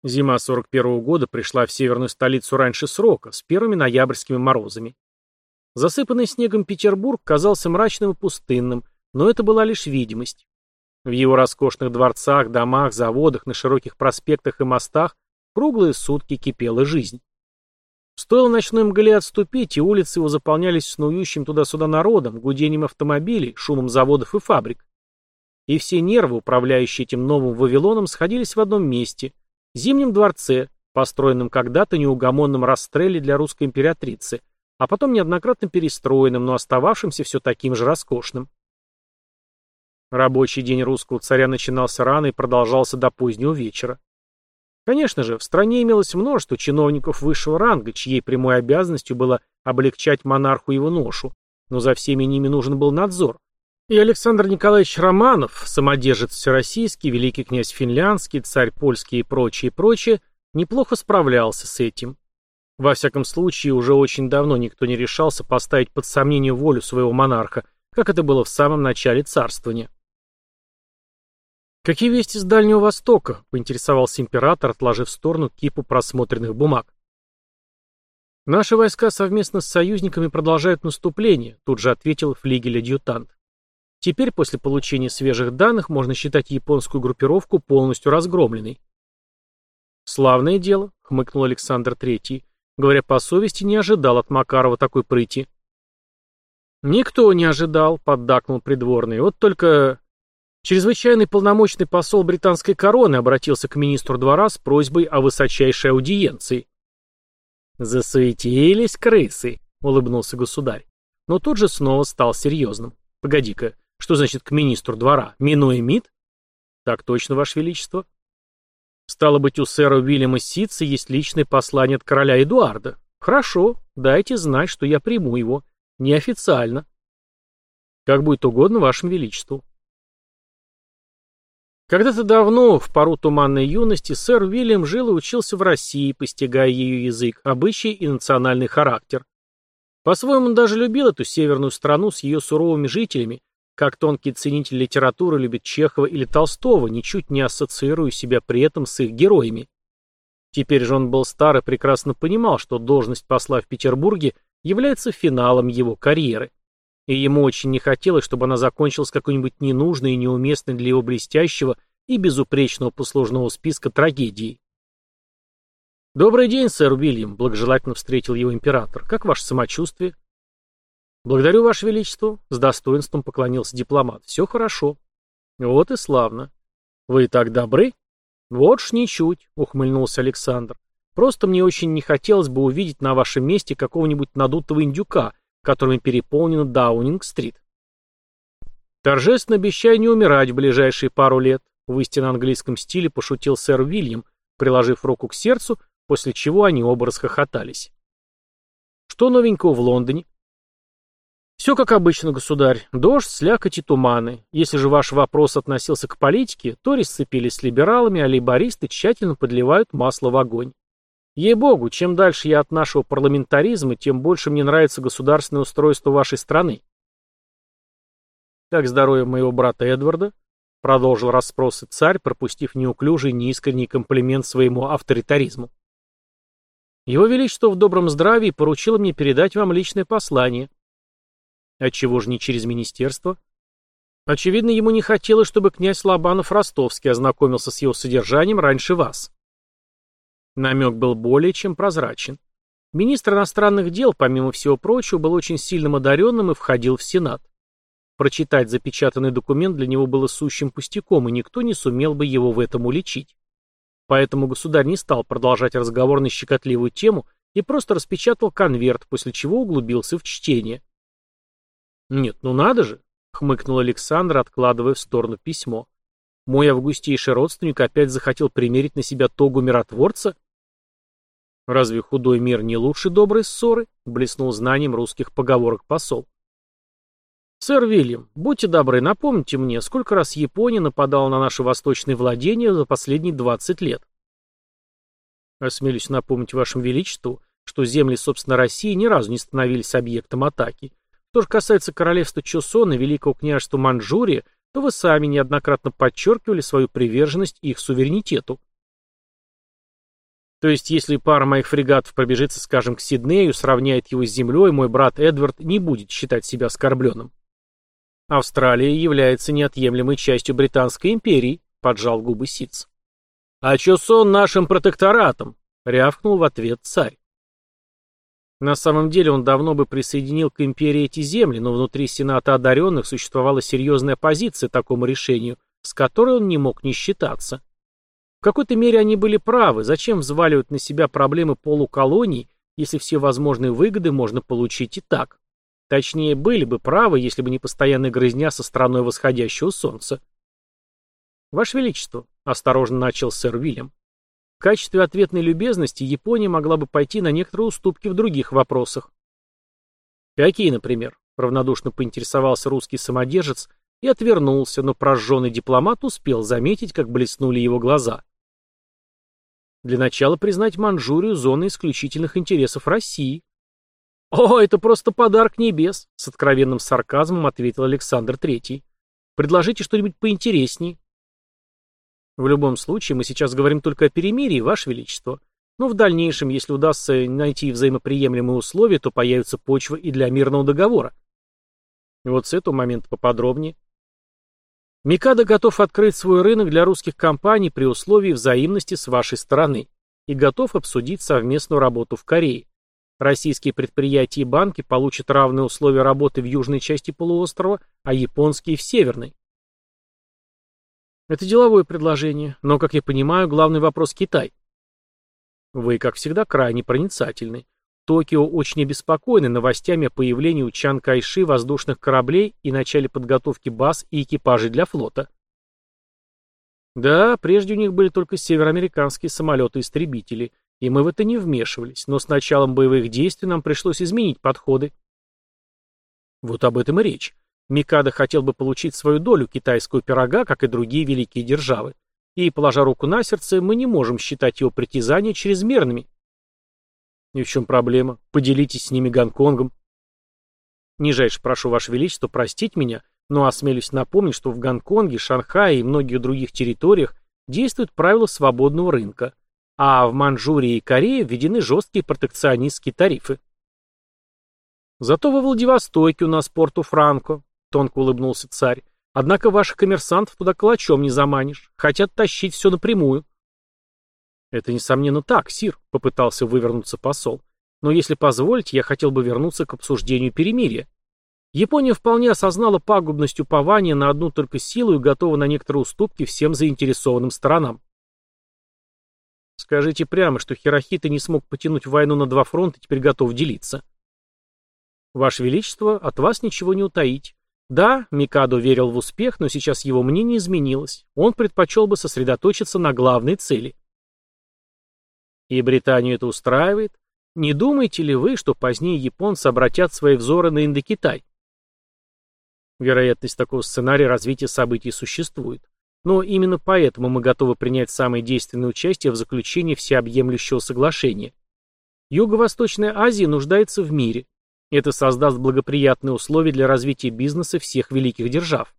Зима 41-го года пришла в северную столицу раньше срока, с первыми ноябрьскими морозами. Засыпанный снегом Петербург казался мрачным и пустынным, но это была лишь видимость. В его роскошных дворцах, домах, заводах, на широких проспектах и мостах круглые сутки кипела жизнь. Стоило ночной мгле отступить, и улицы его заполнялись снующим туда-сюда народом, гудением автомобилей, шумом заводов и фабрик. И все нервы, управляющие этим новым Вавилоном, сходились в одном месте – Зимнем дворце, построенном когда-то неугомонным Растрелли для русской императрицы, а потом неоднократно перестроенным, но остававшимся все таким же роскошным. Рабочий день русского царя начинался рано и продолжался до позднего вечера. Конечно же, в стране имелось множество чиновников высшего ранга, чьей прямой обязанностью было облегчать монарху его ношу, но за всеми ними нужен был надзор. И Александр Николаевич Романов, самодержец всероссийский, великий князь финляндский, царь польский и прочее, неплохо справлялся с этим. Во всяком случае, уже очень давно никто не решался поставить под сомнение волю своего монарха, как это было в самом начале царствования. «Какие вести с Дальнего Востока?» — поинтересовался император, отложив в сторону кипу просмотренных бумаг. «Наши войска совместно с союзниками продолжают наступление», — тут же ответил флигель-адъютант. «Теперь, после получения свежих данных, можно считать японскую группировку полностью разгромленной». «Славное дело», — хмыкнул Александр Третий. Говоря по совести, не ожидал от Макарова такой прыти. «Никто не ожидал», — поддакнул придворный. «Вот только...» Чрезвычайный полномочный посол британской короны обратился к министру двора с просьбой о высочайшей аудиенции. «Засуетились крысы», — улыбнулся государь. Но тут же снова стал серьезным. «Погоди-ка, что значит к министру двора? Минуя МИД?» «Так точно, Ваше Величество». «Стало быть, у сэра Уильяма Ситца есть личное послание от короля Эдуарда. Хорошо, дайте знать, что я приму его. Неофициально». «Как будет угодно Вашему Величеству». Когда-то давно, в пору туманной юности, сэр Уильям жил и учился в России, постигая ее язык, обычаи и национальный характер. По-своему он даже любил эту северную страну с ее суровыми жителями, как тонкий ценитель литературы любит Чехова или Толстого, ничуть не ассоциируя себя при этом с их героями. Теперь же он был стар и прекрасно понимал, что должность посла в Петербурге является финалом его карьеры. И ему очень не хотелось, чтобы она закончилась какой-нибудь ненужной и неуместной для его блестящего и безупречного послужного списка трагедией. «Добрый день, сэр Уильям», — благожелательно встретил его император. «Как ваше самочувствие?» «Благодарю, Ваше Величество», — с достоинством поклонился дипломат. «Все хорошо». «Вот и славно». «Вы так добры?» «Вот ж ничуть», — ухмыльнулся Александр. «Просто мне очень не хотелось бы увидеть на вашем месте какого-нибудь надутого индюка, которыми переполнена Даунинг-стрит. Торжественно обещаю не умирать в ближайшие пару лет», в истинно английском стиле пошутил сэр Уильям, приложив руку к сердцу, после чего они оба расхохотались. «Что новенького в Лондоне?» «Все как обычно, государь. Дождь, слякоть и туманы. Если же ваш вопрос относился к политике, то расцепились с либералами, а лейбористы тщательно подливают масло в огонь. Ей-богу, чем дальше я от нашего парламентаризма, тем больше мне нравится государственное устройство вашей страны». «Как здоровье моего брата Эдварда?» — продолжил расспросы царь, пропустив неуклюжий, неискренний комплимент своему авторитаризму. «Его Величество в добром здравии поручило мне передать вам личное послание». «Отчего же не через министерство?» «Очевидно, ему не хотелось, чтобы князь Лобанов-Ростовский ознакомился с его содержанием раньше вас». Намек был более чем прозрачен. Министр иностранных дел, помимо всего прочего, был очень сильным одаренным и входил в Сенат. Прочитать запечатанный документ для него было сущим пустяком, и никто не сумел бы его в этом уличить. Поэтому государь не стал продолжать разговор на щекотливую тему и просто распечатал конверт, после чего углубился в чтение. «Нет, ну надо же!» — хмыкнул Александр, откладывая в сторону письмо. «Мой августейший родственник опять захотел примерить на себя тогу миротворца?» «Разве худой мир не лучше доброй ссоры?» — блеснул знанием русских поговорок посол. «Сэр Уильям, будьте добры, напомните мне, сколько раз Япония нападала на наши восточные владения за последние 20 лет?» «Осмелюсь напомнить Вашему Величеству, что земли, собственно, России ни разу не становились объектом атаки. Что же касается королевства Чосон и Великого княжества Маньчжурия, то вы сами неоднократно подчеркивали свою приверженность их суверенитету». То есть, если пара моих фрегатов пробежится, скажем, к Сиднею, сравняет его с землей, мой брат Эдвард не будет считать себя оскорбленным. Австралия является неотъемлемой частью Британской империи, поджал губы Сидс. А чё сон нашим протекторатом? Рявкнул в ответ царь. На самом деле он давно бы присоединил к империи эти земли, но внутри Сената одаренных существовала серьезная оппозиция такому решению, с которой он не мог не считаться. В какой-то мере они были правы, зачем взваливать на себя проблемы полуколоний, если все возможные выгоды можно получить и так. Точнее, были бы правы, если бы не постоянная грызня со страной восходящего солнца. «Ваше Величество», — осторожно начал сэр Уильям, в качестве ответной любезности Япония могла бы пойти на некоторые уступки в других вопросах. «Какие, например?» — равнодушно поинтересовался русский самодержец и отвернулся, но прожженный дипломат успел заметить, как блеснули его глаза. Для начала признать Манчжурию зоной исключительных интересов России. «О, это просто подарок небес», — с откровенным сарказмом ответил Александр Третий. «Предложите что-нибудь поинтереснее». «В любом случае, мы сейчас говорим только о перемирии, Ваше Величество. Но в дальнейшем, если удастся найти взаимоприемлемые условия, то появится почва и для мирного договора». Вот с этого момента поподробнее. Микадо готов открыть свой рынок для русских компаний при условии взаимности с вашей стороны и готов обсудить совместную работу в Корее. Российские предприятия и банки получат равные условия работы в южной части полуострова, а японские в северной. Это деловое предложение, но, как я понимаю, главный вопрос — Китай. Вы, как всегда, крайне проницательны. Токио очень обеспокоены новостями о появлении у Чан Кайши воздушных кораблей и начале подготовки баз и экипажей для флота. Да, прежде у них были только североамериканские самолеты-истребители, и мы в это не вмешивались, но с началом боевых действий нам пришлось изменить подходы. Вот об этом и речь. Микадо хотел бы получить свою долю китайского пирога, как и другие великие державы. И, положа руку на сердце, мы не можем считать его притязания чрезмерными. И в чем проблема? Поделитесь с ними Гонконгом. Нижайше прошу Ваше Величество простить меня, но осмелюсь напомнить, что в Гонконге, Шанхае и многих других территориях действуют правила свободного рынка, а в Манчжурии и Корее введены жесткие протекционистские тарифы. Зато во Владивостоке у нас Порту-Франко, тонко улыбнулся царь. Однако ваших коммерсантов туда калачом не заманишь, хотят тащить все напрямую. Это, несомненно, так, сир, попытался вывернуться посол. Но если позволите, я хотел бы вернуться к обсуждению перемирия. Япония вполне осознала пагубность упования на одну только силу и готова на некоторые уступки всем заинтересованным сторонам. Скажите прямо, что Хирохита не смог потянуть войну на два фронта и теперь готов делиться. Ваше Величество, от вас ничего не утаить. Да, Микадо верил в успех, но сейчас его мнение изменилось. Он предпочел бы сосредоточиться на главной цели. И Британию это устраивает? Не думаете ли вы, что позднее японцы обратят свои взоры на Индокитай? Вероятность такого сценария развития событий существует. Но именно поэтому мы готовы принять самое действенное участие в заключении всеобъемлющего соглашения. Юго-Восточная Азия нуждается в мире. Это создаст благоприятные условия для развития бизнеса всех великих держав.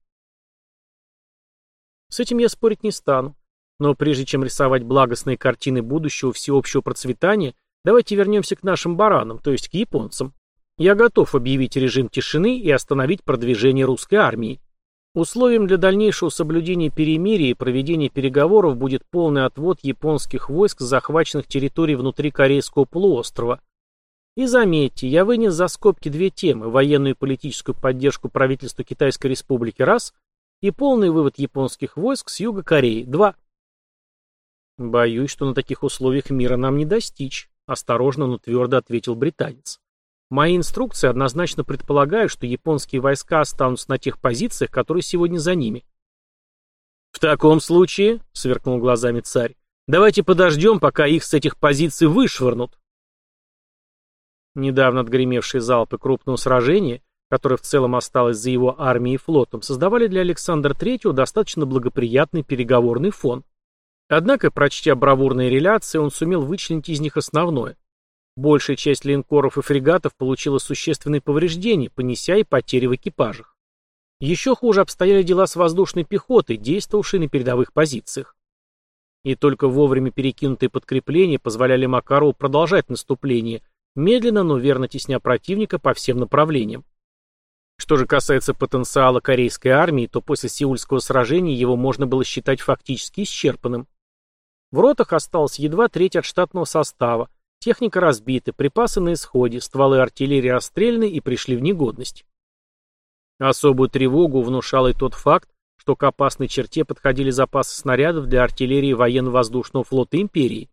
С этим я спорить не стану. Но прежде чем рисовать благостные картины будущего всеобщего процветания, давайте вернемся к нашим баранам, то есть к японцам. Я готов объявить режим тишины и остановить продвижение русской армии. Условием для дальнейшего соблюдения перемирия и проведения переговоров будет полный отвод японских войск с захваченных территорий внутри Корейского полуострова. И заметьте, я вынес за скобки две темы: военную и политическую поддержку правительству Китайской Республики — раз, и полный вывод японских войск с юга Кореи — два. «Боюсь, что на таких условиях мира нам не достичь», — осторожно, но твердо ответил британец. «Мои инструкции однозначно предполагают, что японские войска останутся на тех позициях, которые сегодня за ними». «В таком случае», — сверкнул глазами царь, — «давайте подождем, пока их с этих позиций вышвырнут». Недавно отгремевшие залпы крупного сражения, которое в целом осталось за его армией и флотом, создавали для Александра Третьего достаточно благоприятный переговорный фон. Однако, прочтя бравурные реляции, он сумел вычленить из них основное. Большая часть линкоров и фрегатов получила существенные повреждения, понеся и потери в экипажах. Еще хуже обстояли дела с воздушной пехотой, действовавшей на передовых позициях. И только вовремя перекинутые подкрепления позволяли Макарову продолжать наступление, медленно, но верно тесня противника по всем направлениям. Что же касается потенциала корейской армии, то после Сеульского сражения его можно было считать фактически исчерпанным. В ротах осталось едва треть от штатного состава, техника разбита, припасы на исходе, стволы артиллерии расстреляны и пришли в негодность. Особую тревогу внушал и тот факт, что к опасной черте подходили запасы снарядов для артиллерии военно-воздушного флота империи.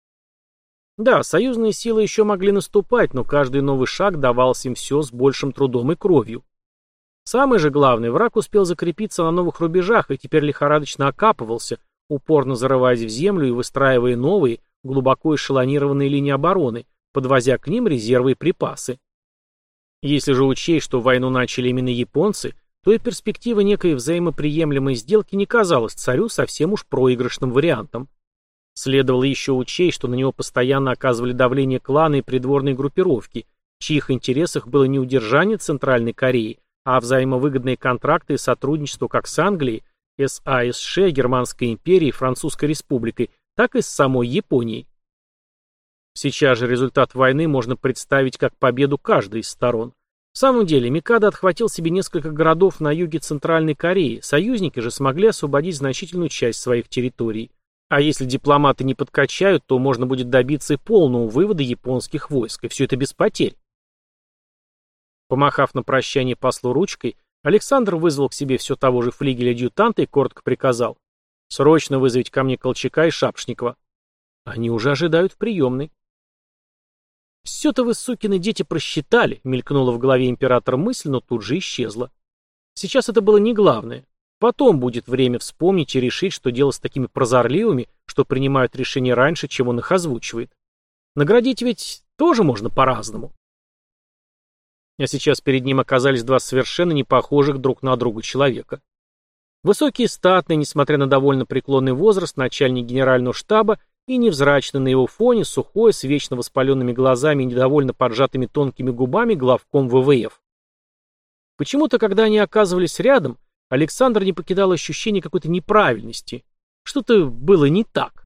Да, союзные силы еще могли наступать, но каждый новый шаг давался им все с большим трудом и кровью. Самое же главное, враг успел закрепиться на новых рубежах и теперь лихорадочно окапывался, упорно зарываясь в землю и выстраивая новые, глубоко эшелонированные линии обороны, подвозя к ним резервы и припасы. Если же учесть, что войну начали именно японцы, то и перспектива некой взаимоприемлемой сделки не казалась царю совсем уж проигрышным вариантом. Следовало еще учесть, что на него постоянно оказывали давление кланы и придворные группировки, в чьих интересах было не удержание Центральной Кореи, а взаимовыгодные контракты и сотрудничество как с Англией, САСШ, Германской империей, Французской республикой, так и с самой Японией. Сейчас же результат войны можно представить как победу каждой из сторон. В самом деле, Микадо отхватил себе несколько городов на юге Центральной Кореи, союзники же смогли освободить значительную часть своих территорий. А если дипломаты не подкачают, то можно будет добиться и полного вывода японских войск, и все это без потерь. Помахав на прощание послу ручкой, Александр вызвал к себе все того же флигеля-адъютанта и коротко приказал: «Срочно вызовите ко мне Колчака и Шапшникова. Они уже ожидают в приемной». «Все-то вы, сукины дети, просчитали», — мелькнула в голове императора мысль, но тут же исчезла. Сейчас это было не главное. Потом будет время вспомнить и решить, что делать с такими прозорливыми, что принимают решения раньше, чем он их озвучивает. Наградить ведь тоже можно по-разному. А сейчас перед ним оказались два совершенно не похожих друг на друга человека. Высокий и статный, несмотря на довольно преклонный возраст, начальник генерального штаба и невзрачный на его фоне, сухой, с вечно воспаленными глазами и недовольно поджатыми тонкими губами главком ВВФ. Почему-то, когда они оказывались рядом, Александр не покидал ощущение какой-то неправильности. Что-то было не так.